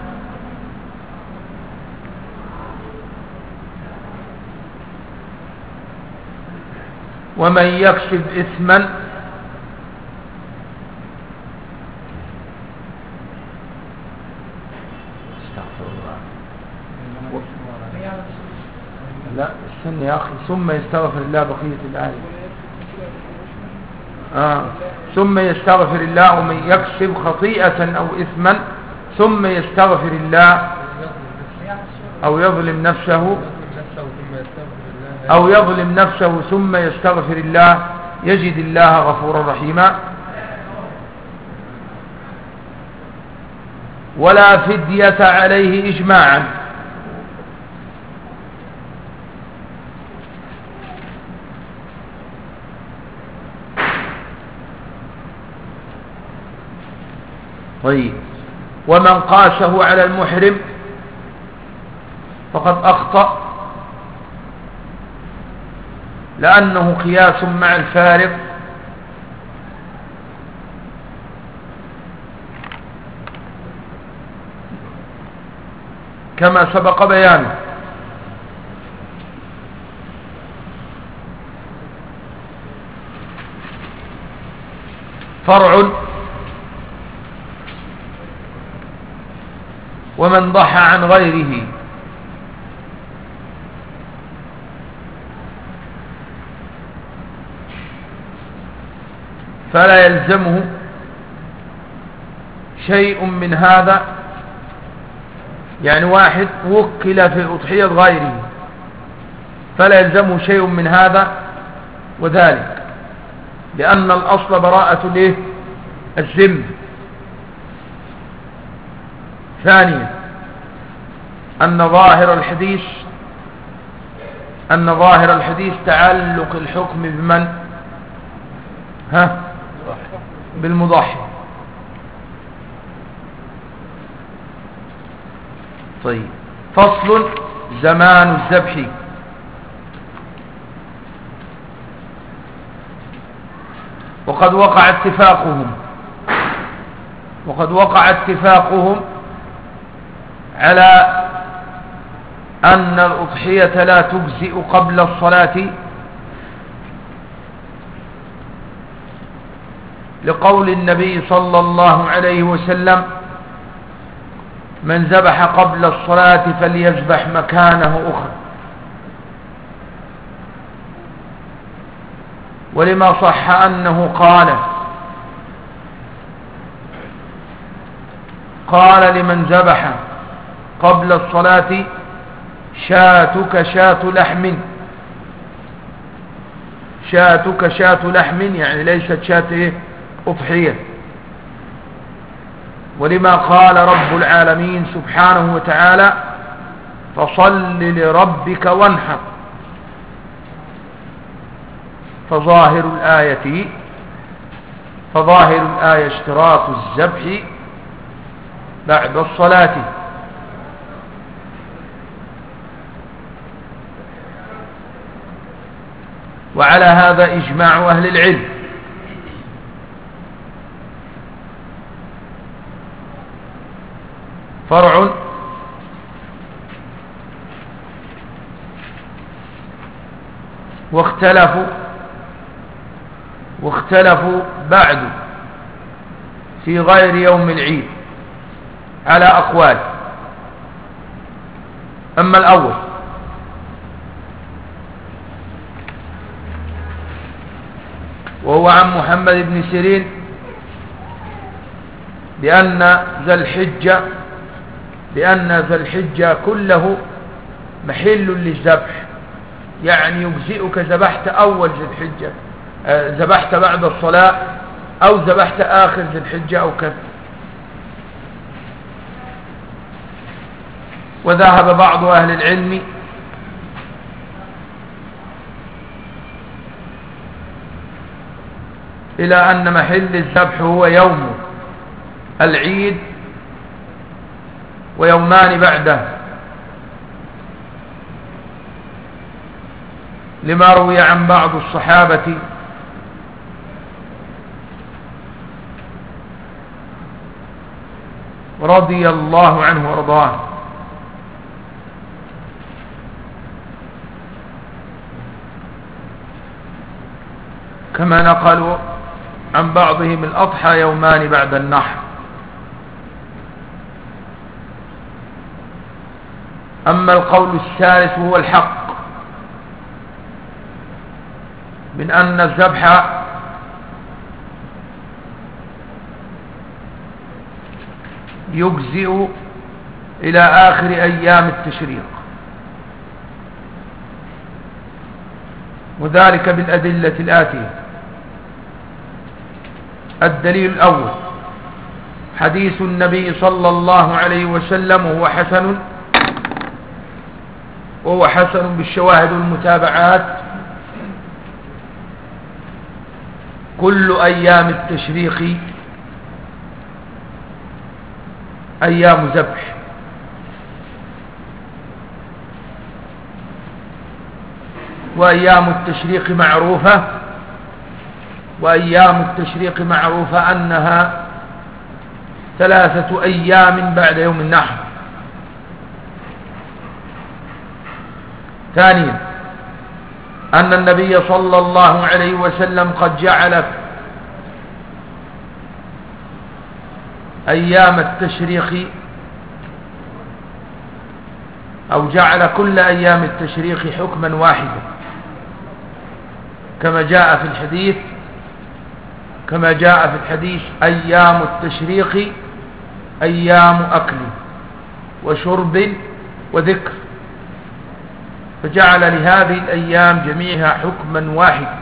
ومن يكسب إثما استغفر الله. لا استنى يا أخي، ثم يستغفر الله بقية الآية. ثم يستغفر الله ومن يكسب خطيئة أو إثما ثم يستغفر الله أو يظلم نفسه ثم يستغفر الله يجد الله غفورا رحيما. ولا فدية عليه إجماعا. طيب. ومن قاسه على المحرم فقد أخطأ، لأنه قياس مع الفارق، كما سبق بيانه. فرع: ومن ضحى عن غيره فلا يلزمه شيء من هذا، يعني واحد وكل في أضحية غيره فلا يلزمه شيء من هذا، وذلك لأن الأصل براءة الذمة. ثانيا أن ظاهر الحديث تعلق الحكم بمن؟ بالمضحي. طيب. فصل: زمان الذبح. وقد وقع اتفاقهم على أن الأضحية لا تجزئ قبل الصلاة، لقول النبي صلى الله عليه وسلم: من ذبح قبل الصلاة فليذبح مكانه أخرى. ولما صح أنه قال لمن ذبح قبل الصلاة شاتك شاة لحم، شاتك شاة لحم يعني ليست شاة أضحية. ولما قال رب العالمين سبحانه وتعالى فصل لربك وانحر، فظاهر الآية اشتراط الذبح بعد الصلاة. وعلى هذا إجماع أهل العلم. فرع واختلفوا بعد في غير يوم العيد على أقوال. أما الأول وهو عن محمد بن سيرين بأن ذا الحجة كله محل للذبح، يعني يجزئك ذبحت أول ذي الحجة، ذبحت بعد الصلاة، أو ذبحت آخر ذي الحجة أو كذا. وذهب بعض أهل العلم إلى أن محل الذبح هو يوم العيد ويومان بعده، لما روي عن بعض الصحابة رضي الله عنه وارضاه كما نقلوا عن بعضهم الأضحى يومان بعد النحر. أما القول الثالث هو الحق من أن الذبح يجزئ إلى آخر أيام التشريق، وذلك بالأدلة الآتية. الدليل الأول حديث النبي صلى الله عليه وسلم وهو حسن بالشواهد والمتابعات: كل أيام التشريق أيام ذبح، وأيام التشريق معروفة أنها 3 أيام بعد يوم النحر. ثانيا أن النبي صلى الله عليه وسلم قد جعل أيام التشريق أو جعل كل أيام التشريق حكما واحدا، كما جاء في الحديث أيام التشريق أيام أكل وشرب وذكر، فجعل لهذه الأيام جميعها حكما واحدا.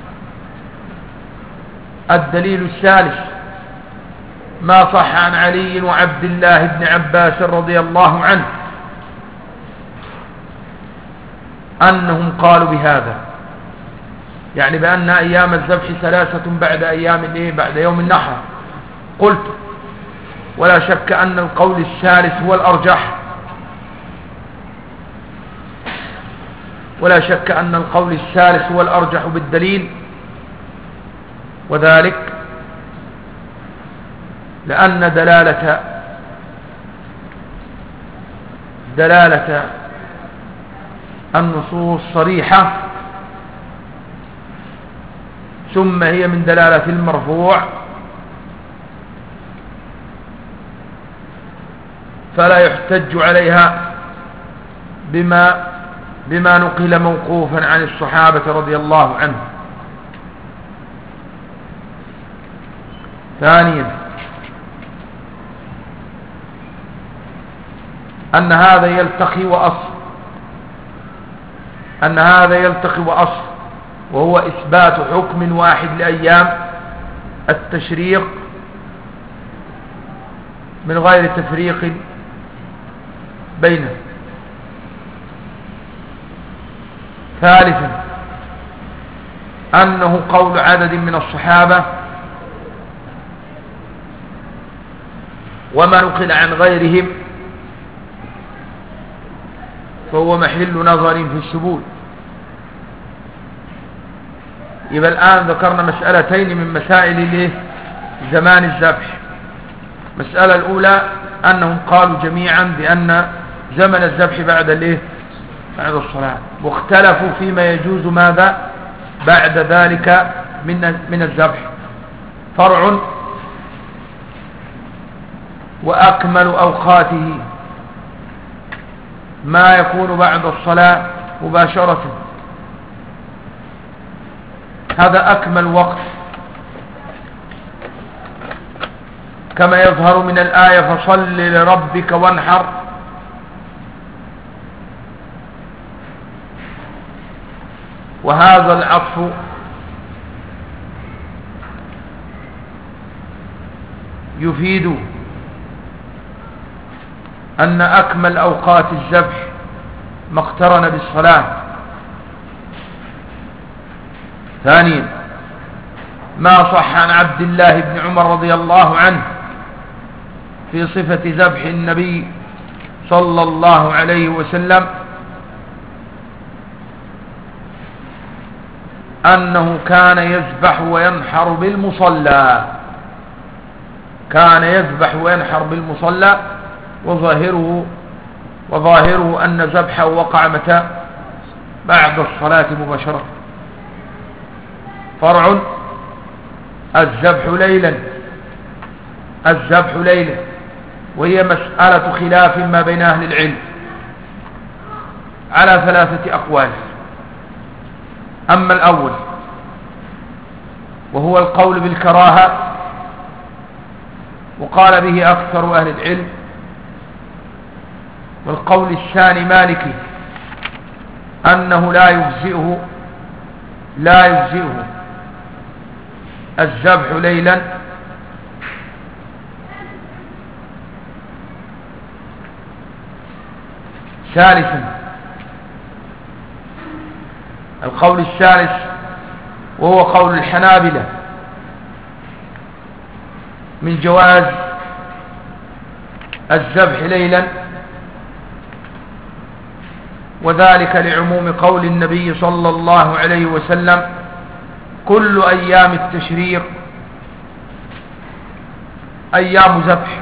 الدليل الثالث ما صح عن علي وعبد الله بن عباس رضي الله عنه أنهم قالوا بهذا، يعني بأن أيام الذبح 3 بعد يوم النحر. قلت ولا شك أن القول الثالث هو الأرجح، بالدليل، وذلك لأن دلالة النصوص صريحة، ثم هي من دلالة المرفوع، فلا يحتج عليها بما نقل موقوفا عن الصحابة رضي الله عنهم. ثانيا أن هذا يلتقي وأصل وهو إثبات حكم واحد لأيام التشريق من غير تفريق بينه. ثالثا أنه قول عدد من الصحابة وما نقل عن غيرهم فهو محل نظر في الثبوت. يبقى الآن ذكرنا مسألتين من مسائل زمان الذبح. مسألة الأولى أنهم قالوا جميعا بأن زمن الذبح بعد الصلاة، واختلفوا فيما يجوز ماذا بعد ذلك من الذبح. فرع وأكمل أوقاته ما يكون بعد الصلاة مباشرة، هذا أكمل وقت كما يظهر من الآية فصل لربك وانحر. وهذا العطف يفيد أن أكمل أوقات الذبح ما اقترن بالصلاة. ثانيا ما صح عن عبد الله بن عمر رضي الله عنه في صفة ذبح النبي صلى الله عليه وسلم أنه كان يذبح وينحر بالمصلى، وظاهره أن ذبحه وقع متى بعد الصلاة مباشرة. فرع الذبح ليلا وهي مسألة خلاف ما بين أهل العلم على 3 أقوال. أما الأول وهو القول بالكراهة وقال به أكثر أهل العلم، والقول الثاني مالكي أنه لا يجزئه الذبح ليلا. ثالثا القول الثالث وهو قول الحنابلة من جواز الذبح ليلا، وذلك لعموم قول النبي صلى الله عليه وسلم كل أيام التشريق أيام ذبح.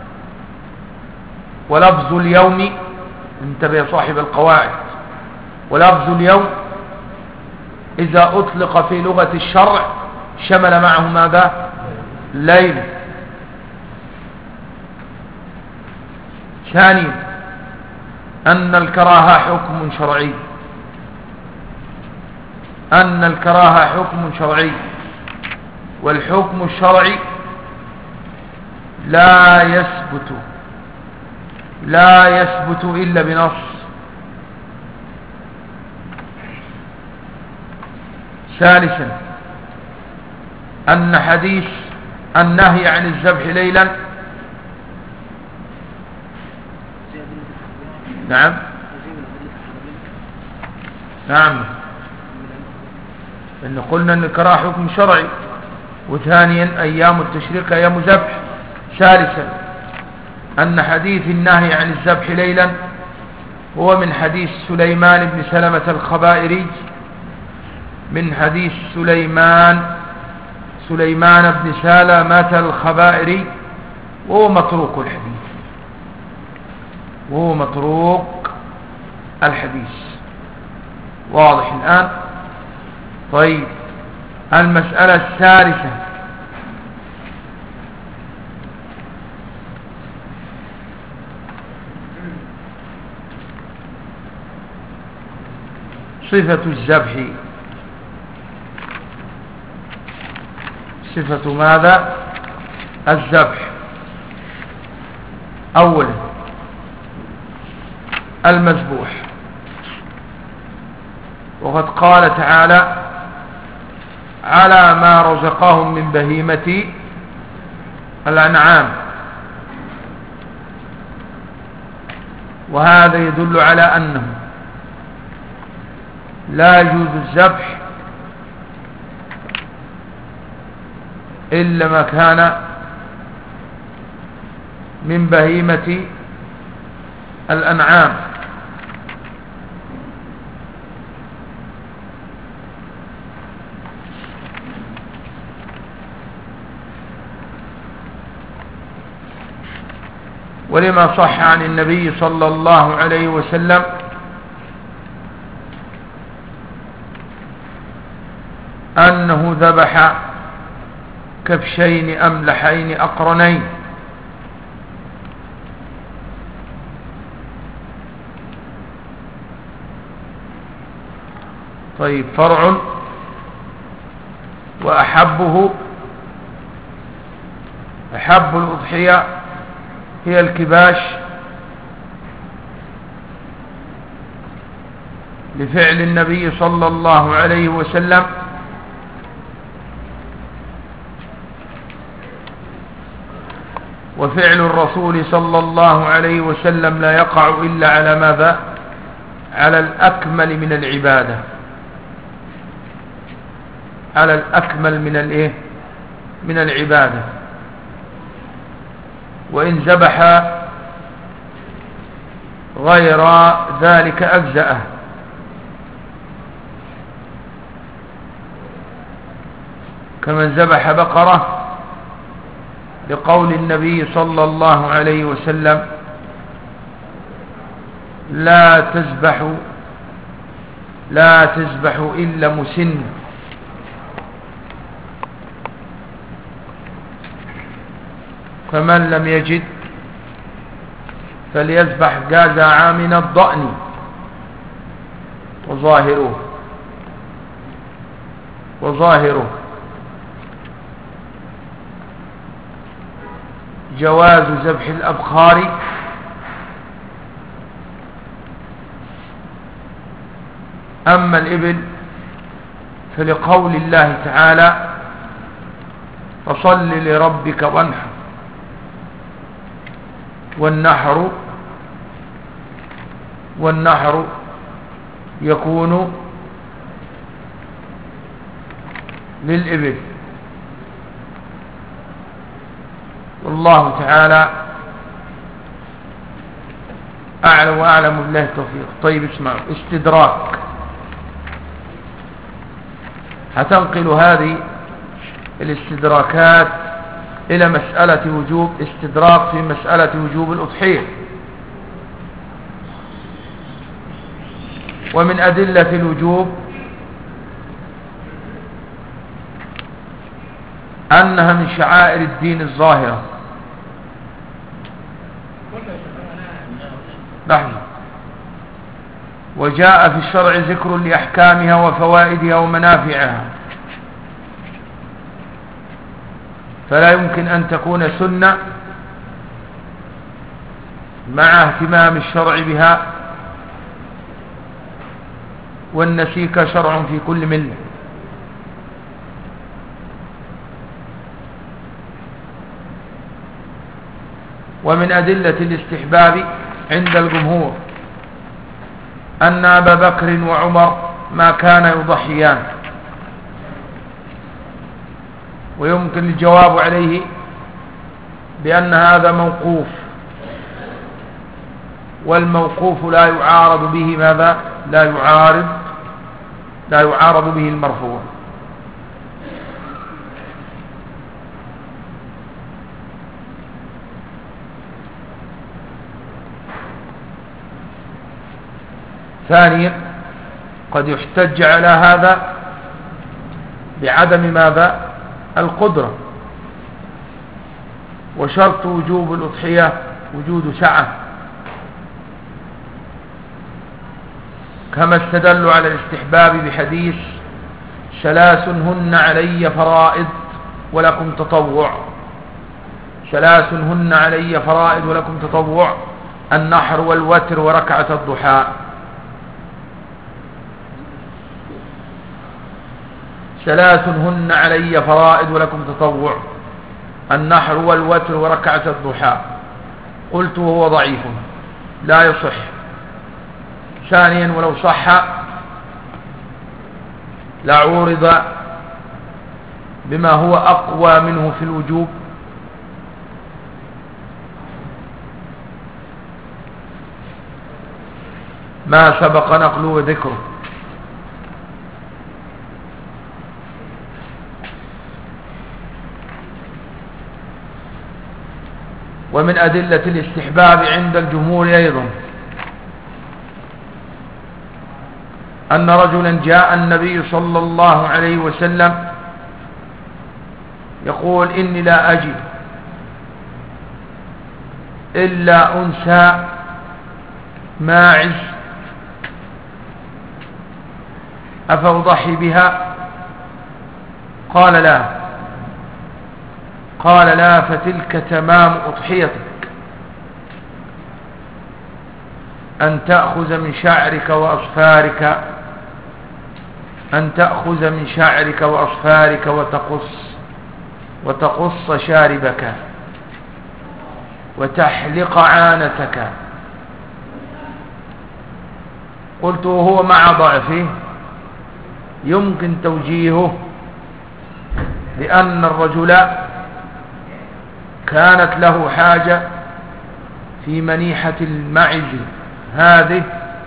ولفظ اليوم، انتبه يا صاحب القواعد، ولفظ اليوم إذا أطلق في لغة الشرع شمل معه ماذا؟ ليل. ثانيا أن الكراهة حكم شرعي، والحكم الشرعي لا يثبت إلا بنص. ثالثا أن حديث النهي عن الذبح ليلا نعم إن قلنا أن الكراهة حكم شرعي، وثانيا أيام التشريق أيام ذبح. ثالثا أن حديث النهي عن الذبح ليلا هو من حديث سليمان بن سلمة الخبائري، من حديث سليمان بن سلمة الخبائري، وهو متروك الحديث. واضح الآن؟ طيب المسألة الثالثة صفة الذبح. صفة ماذا؟ الذبح. أولا المذبوح، وقد قال تعالى على ما رزقهم من بهيمة الأنعام، وهذا يدل على أنه لا يجوز الذبح إلا ما كان من بهيمة الأنعام. ولما صح عن النبي صلى الله عليه وسلم أنه ذبح كبشين أملحين أقرنين، طيب فرع وأحب الأضحية هي الكباش لفعل النبي صلى الله عليه وسلم وفعل الرسول صلى الله عليه وسلم لا يقع إلا على ماذا؟ على الأكمل من العبادة، على الأكمل من العبادة. وإن ذبح غير ذلك أجزأه، كمن ذبح بقرة لقول النبي صلى الله عليه وسلم لا تذبح إلا مسن. فمن لم يجد فليذبح جازع من الضأن وظاهره جواز ذبح الأبخار أما الإبل فلقول الله تعالى فصل لربك وانحر، والنحر يكون للإبل. والله تعالى أعلم وأعلم بالله التوفيق. طيب اسمعوا، استدراك، هتنقل هذه الاستدراكات إلى مسألة وجوب، استدراك في مسألة وجوب الأضحية. ومن أدلة الوجوب أنها من شعائر الدين الظاهرة. لحظة. وجاء في الشرع ذكر لأحكامها وفوائدها ومنافعها، فلا يمكن أن تكون سنة مع اهتمام الشرع بها، والنسيك شرع في كل ملة. ومن أدلة الاستحباب عند الجمهور أن أبا بكر وعمر ما كان يضحيان، ويمكن الجواب عليه بأن هذا موقوف، والموقوف لا يعارض به ماذا؟ لا يعارض به المرفوع. ثانيا قد يحتج على هذا بعدم ماذا؟ القدرة. وشرط وجوب الأضحية وجود سعة، كما استدلوا على الاستحباب بحديث 3 هن علي فرائض ولكم تطوع. 3 هن علي فرائض ولكم تطوع: النحر والوتر وركعة الضحى. 3 هن علي فرائض ولكم تطوع: النحر والوتر وركعة الضحى. قلت وهو ضعيف لا يصح. ثانيا ولو صح لعورض بما هو أقوى منه في الوجوب، ما سبق نقله وذكره. ومن أدلة الاستحباب عند الجمهور أيضا أن رجلا جاء النبي صلى الله عليه وسلم يقول: إني لا أجد إلا أنثى ماعز أفأضحي بها؟ قال لا. قال لا، فتلك تمام أضحيتك، أن تأخذ من شعرك وأصفارك، أن تأخذ من شعرك وأصفارك وتقص شاربك وتحلق عانتك. قلت وهو مع ضعفه يمكن توجيهه بأن الرجل كانت له حاجة في منيحة المعز هذه،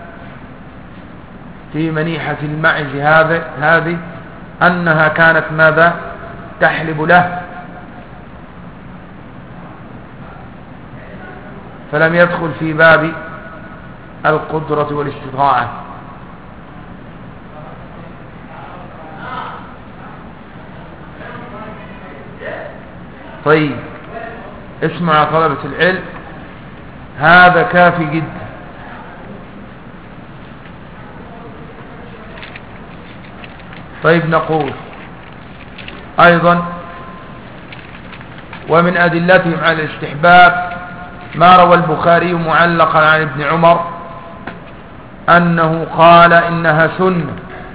في منيحة المعز هذه أنها كانت ماذا؟ تحلب له، فلم يدخل في باب القدرة والاستطاعة. طيب اسمع طلبة العلم، هذا كافي جدا. طيب نقول أيضا ومن أدلتهم على الاستحباب ما روى البخاري معلقا عن ابن عمر أنه قال إنها سنة.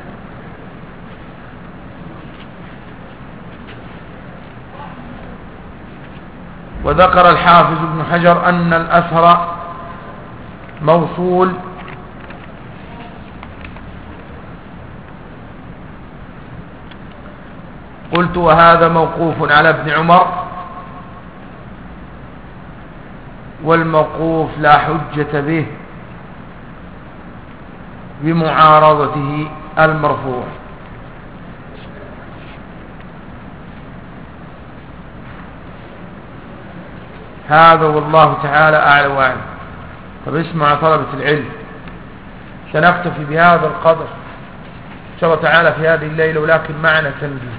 وذكر الحافظ ابن حجر أن الأثر موصول قلت وهذا موقوف على ابن عمر، والموقوف لا حجة به بمعارضته المرفوع. هذا والله تعالى أعلى وأعلم. طب اسمع طلبة العلم، سنكتفي بهذا القدر إن شاء الله تعالى في هذه الليلة، ولكن معنا تنبيه.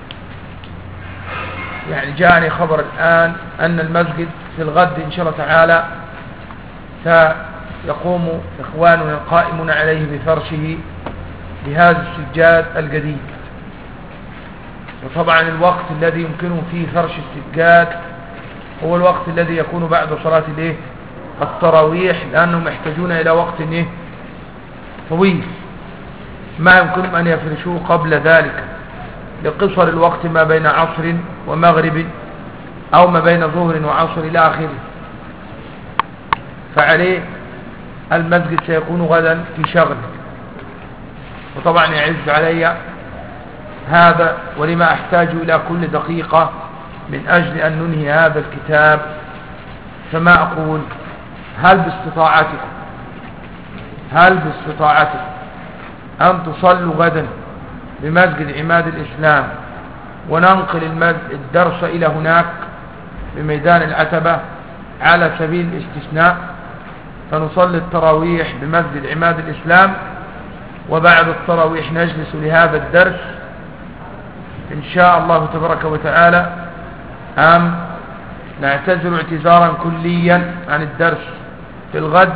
يعني جاءني خبر الآن أن المسجد في الغد إن شاء الله تعالى سيقوم إخواننا القائمون عليه بفرشه بهذا السجاد الجديد. وطبعا الوقت الذي يمكنه فيه فرش السجاد هو الوقت الذي يكون بعد صلاة التراويح، لأنهم يحتاجون إلى وقت طويل، ما يمكنهم أن يفرشوه قبل ذلك لقصر الوقت ما بين عصر ومغرب أو ما بين ظهر وعصر إلى آخره. فعليه المسجد سيكون غدا في شغل، وطبعا يعز علي هذا ولما أحتاج إلى كل دقيقة من أجل أن ننهي هذا الكتاب. فما أقول، هل باستطاعتكم أن تصلوا غدا بمسجد عماد الإسلام وننقل الدرس إلى هناك بميدان العتبة على سبيل الاستثناء، فنصلي التراويح بمسجد عماد الإسلام، وبعد التراويح نجلس لهذا الدرس إن شاء الله تبارك وتعالى، أم نعتذر اعتذارا كليا عن الدرس في الغد،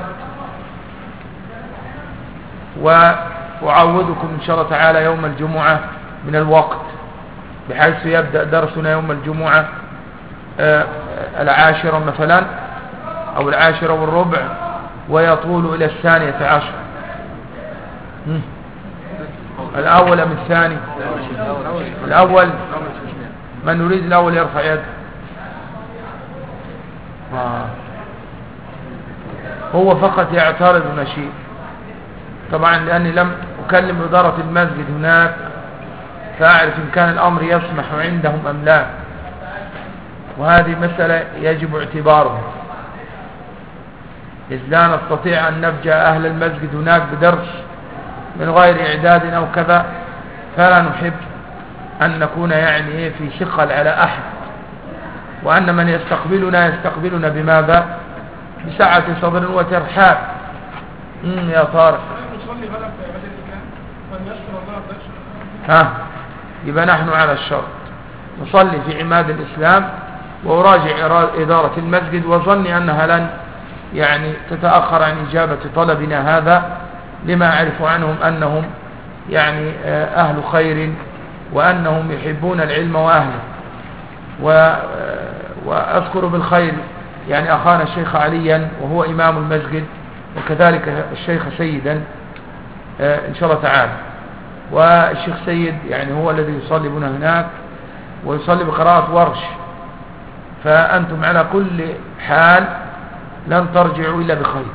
وأعودكم إن شاء الله تعالى يوم الجمعة من الوقت، بحيث يبدأ درسنا يوم الجمعة العاشرة مثلا أو العاشرة والربع ويطول إلى 12. الأول أم الثاني؟ الأول. من يريد الأول يرفع يده. هو فقط يعترض نشيء طبعا، لأني لم أكلم إدارة المسجد هناك فأعرف إن كان الأمر يسمح عندهم أم لا، وهذه مسألة يجب اعتبارها، إذ لا نستطيع أن نفجأ أهل المسجد هناك بدرس من غير إعداد أو كذا، فلا نحب أن نكون يعني في ثقل على أحد، وأن من يستقبلنا بماذا؟ بسعة صدر وترحاب. يا طارق. يبقى نحن على الشرط نصلي في عماد الإسلام، وأراجع إدارة المسجد، وظني أنها لن يعني تتأخر عن إجابة طلبنا هذا، لما أعرف عنهم أنهم يعني أهل خير، وأنهم يحبون العلم وأهله. وأذكر بالخير يعني أخانا الشيخ عليا وهو إمام المسجد، وكذلك الشيخ سيدا إن شاء الله تعالى. والشيخ سيد يعني هو الذي يصلي بنا هناك ويصلي بقراءة ورش، فأنتم على كل حال لن ترجعوا إلا بخير.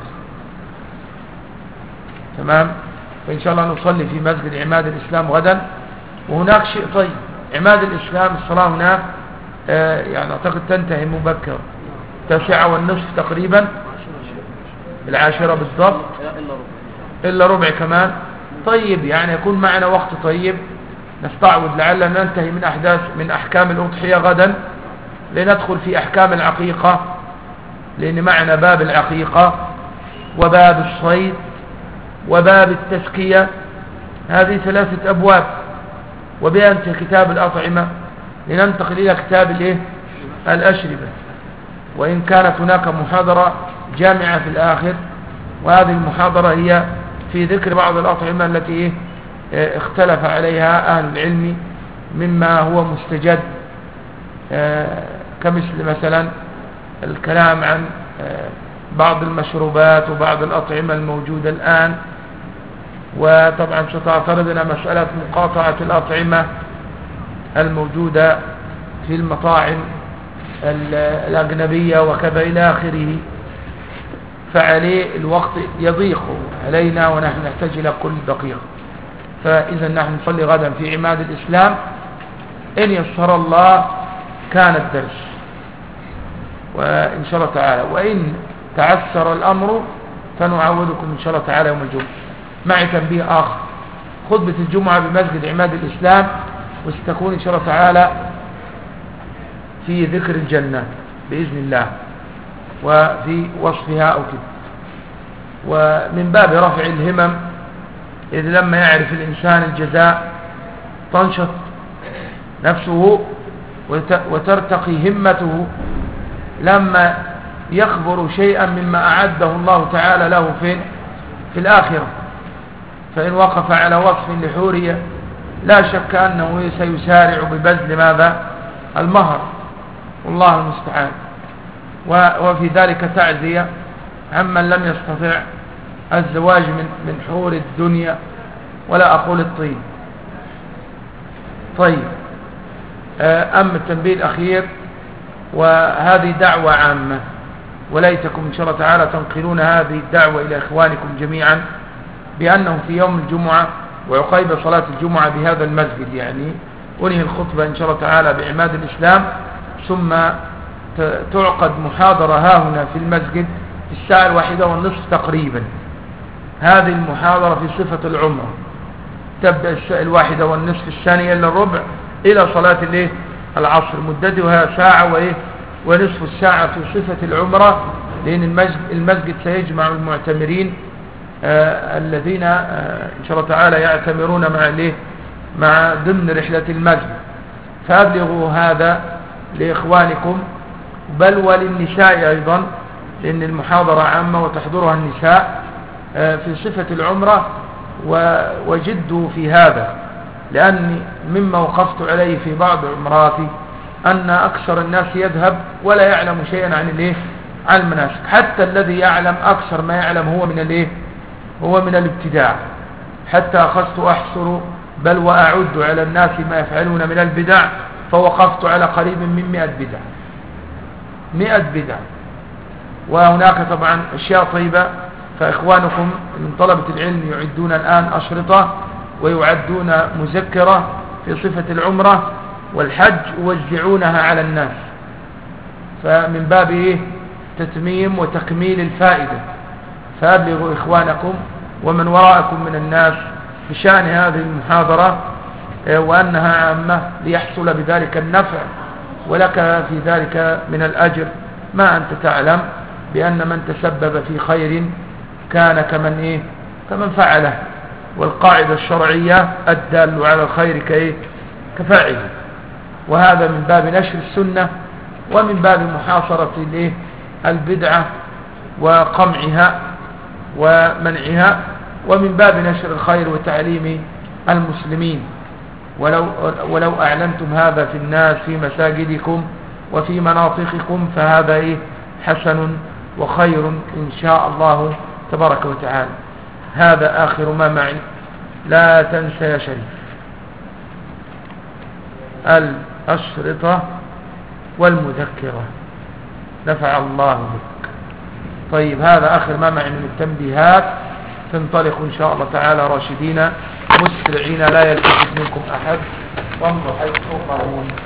تمام. فإن شاء الله نصلي في مسجد عماد الإسلام غدا. وهناك شيء طيب، عماد الإسلام الصلاة هناك يعني أعتقد تنتهي مبكر 9:30 تقريبا، 10 بالضبط إلا ربع كمان. طيب يعني يكون معنا وقت طيب نستعوذ لعل ننتهي من أحكام الأضحية غدا، لندخل في أحكام العقيقة، لأن معنا باب العقيقة وباب الصيد وباب التزكية، هذه 3 أبواب، وبينتهي كتاب الأطعمة، لننتقل إلى كتاب الأشربة، وإن كانت هناك محاضرة جامعة في الآخر، وهذه المحاضرة هي في ذكر بعض الأطعمة التي اختلف عليها أهل العلم مما هو مستجد، كمثل مثلا الكلام عن بعض المشروبات وبعض الأطعمة الموجودة الآن. وطبعا ستعترضنا مسألة مقاطعة الأطعمة الموجودة في المطاعم الأجنبية وكذا إلى آخره، فعليه الوقت يضيق علينا ونحن نحتاج إلى كل دقيقة. فإذا نحن نصلي غدا في عماد الإسلام، إن يسر الله كان الدرس وإن شاء الله تعالى، وإن تعسر الأمر فنعودكم إن شاء الله تعالى يوم الجمعة. معي تنبيه آخر، خطبة الجمعة بمسجد عماد الإسلام، وستكون إن شاء الله تعالى في ذكر الجنة بإذن الله وفي وصفها أو كده، ومن باب رفع الهمم، إذ لما يعرف الإنسان الجزاء تنشط نفسه وترتقي همته، لما يخبر شيئا مما أعده الله تعالى له في الآخرة. فإن وقف على وصف لحورية لا شك أنه سيسارع ببذل ماذا؟ المهر، والله المستعان. وفي ذلك تعزية عمن لم يستطع الزواج من حور الدنيا، ولا أقول الطين. طيب، أما التنبيه الأخير، وهذه دعوة عامة، وليتكم إن شاء الله تعالى تنقلون هذه الدعوة إلى إخوانكم جميعا، بأنه في يوم الجمعة وعقيب صلاة الجمعة بهذا المسجد يعني أنهي الخطبة إن شاء الله تعالى بعماد الإسلام، ثم تعقد محاضرة هاهنا في المسجد 1:30 تقريبا. هذه المحاضرة في صفة العمرة تبدأ 1:30 الثانية إلا الربع إلى صلاة العصر، مدتها 1:00 ونصف الساعة في صفة العمرة، لأن المسجد سيجمع المعتمرين الذين إن شاء الله تعالى يعتمرون مع ضمن رحلة المسجد. فأبلغوا هذا لإخوانكم، بل وللنساء أيضا، لأن المحاضرة عامة وتحضرها النساء في صفة العمرة، وجدوا في هذا، لأني مما وقفت عليه في بعض عمراتي أن أكثر الناس يذهب ولا يعلم شيئا عن المناسك. حتى الذي يعلم أكثر ما يعلم هو من الابتداع. حتى أخذت أحصر بل وأعد على الناس ما يفعلون من البدع، فوقفت على قريب من 100 بدع. وهناك طبعا أشياء طيبة. فإخوانكم من طلبة العلم يعدون الآن أشرطة ويعدون مذكرة في صفة العمرة والحج يوزعونها على الناس، فمن باب تتميم وتكميل الفائدة. فأبلغوا إخوانكم ومن وراءكم من الناس بشأن هذه المحاضرة وأنها عامة ليحصل بذلك النفع ولك في ذلك من الأجر ما أنت تعلم بأن من تسبب في خير كان كمن فعله. والقاعدة الشرعية الدال على الخير كفاعله. وهذا من باب نشر السنة ومن باب محاصرة البدعة وقمعها ومنعها، ومن باب نشر الخير وتعليم المسلمين. ولو أعلنتم هذا في الناس في مساجدكم وفي مناطقكم فهذا حسن وخير إن شاء الله تبارك وتعالى. هذا آخر ما معي. لا تنسى يا شريف الأشرطة والمذكرة، نفع الله بك. طيب هذا آخر ما معي من التنبيهات. تنطلق إن شاء الله تعالى راشدين مسرعين لا يلتفت منكم أحد وامضوا حيث تؤمرون.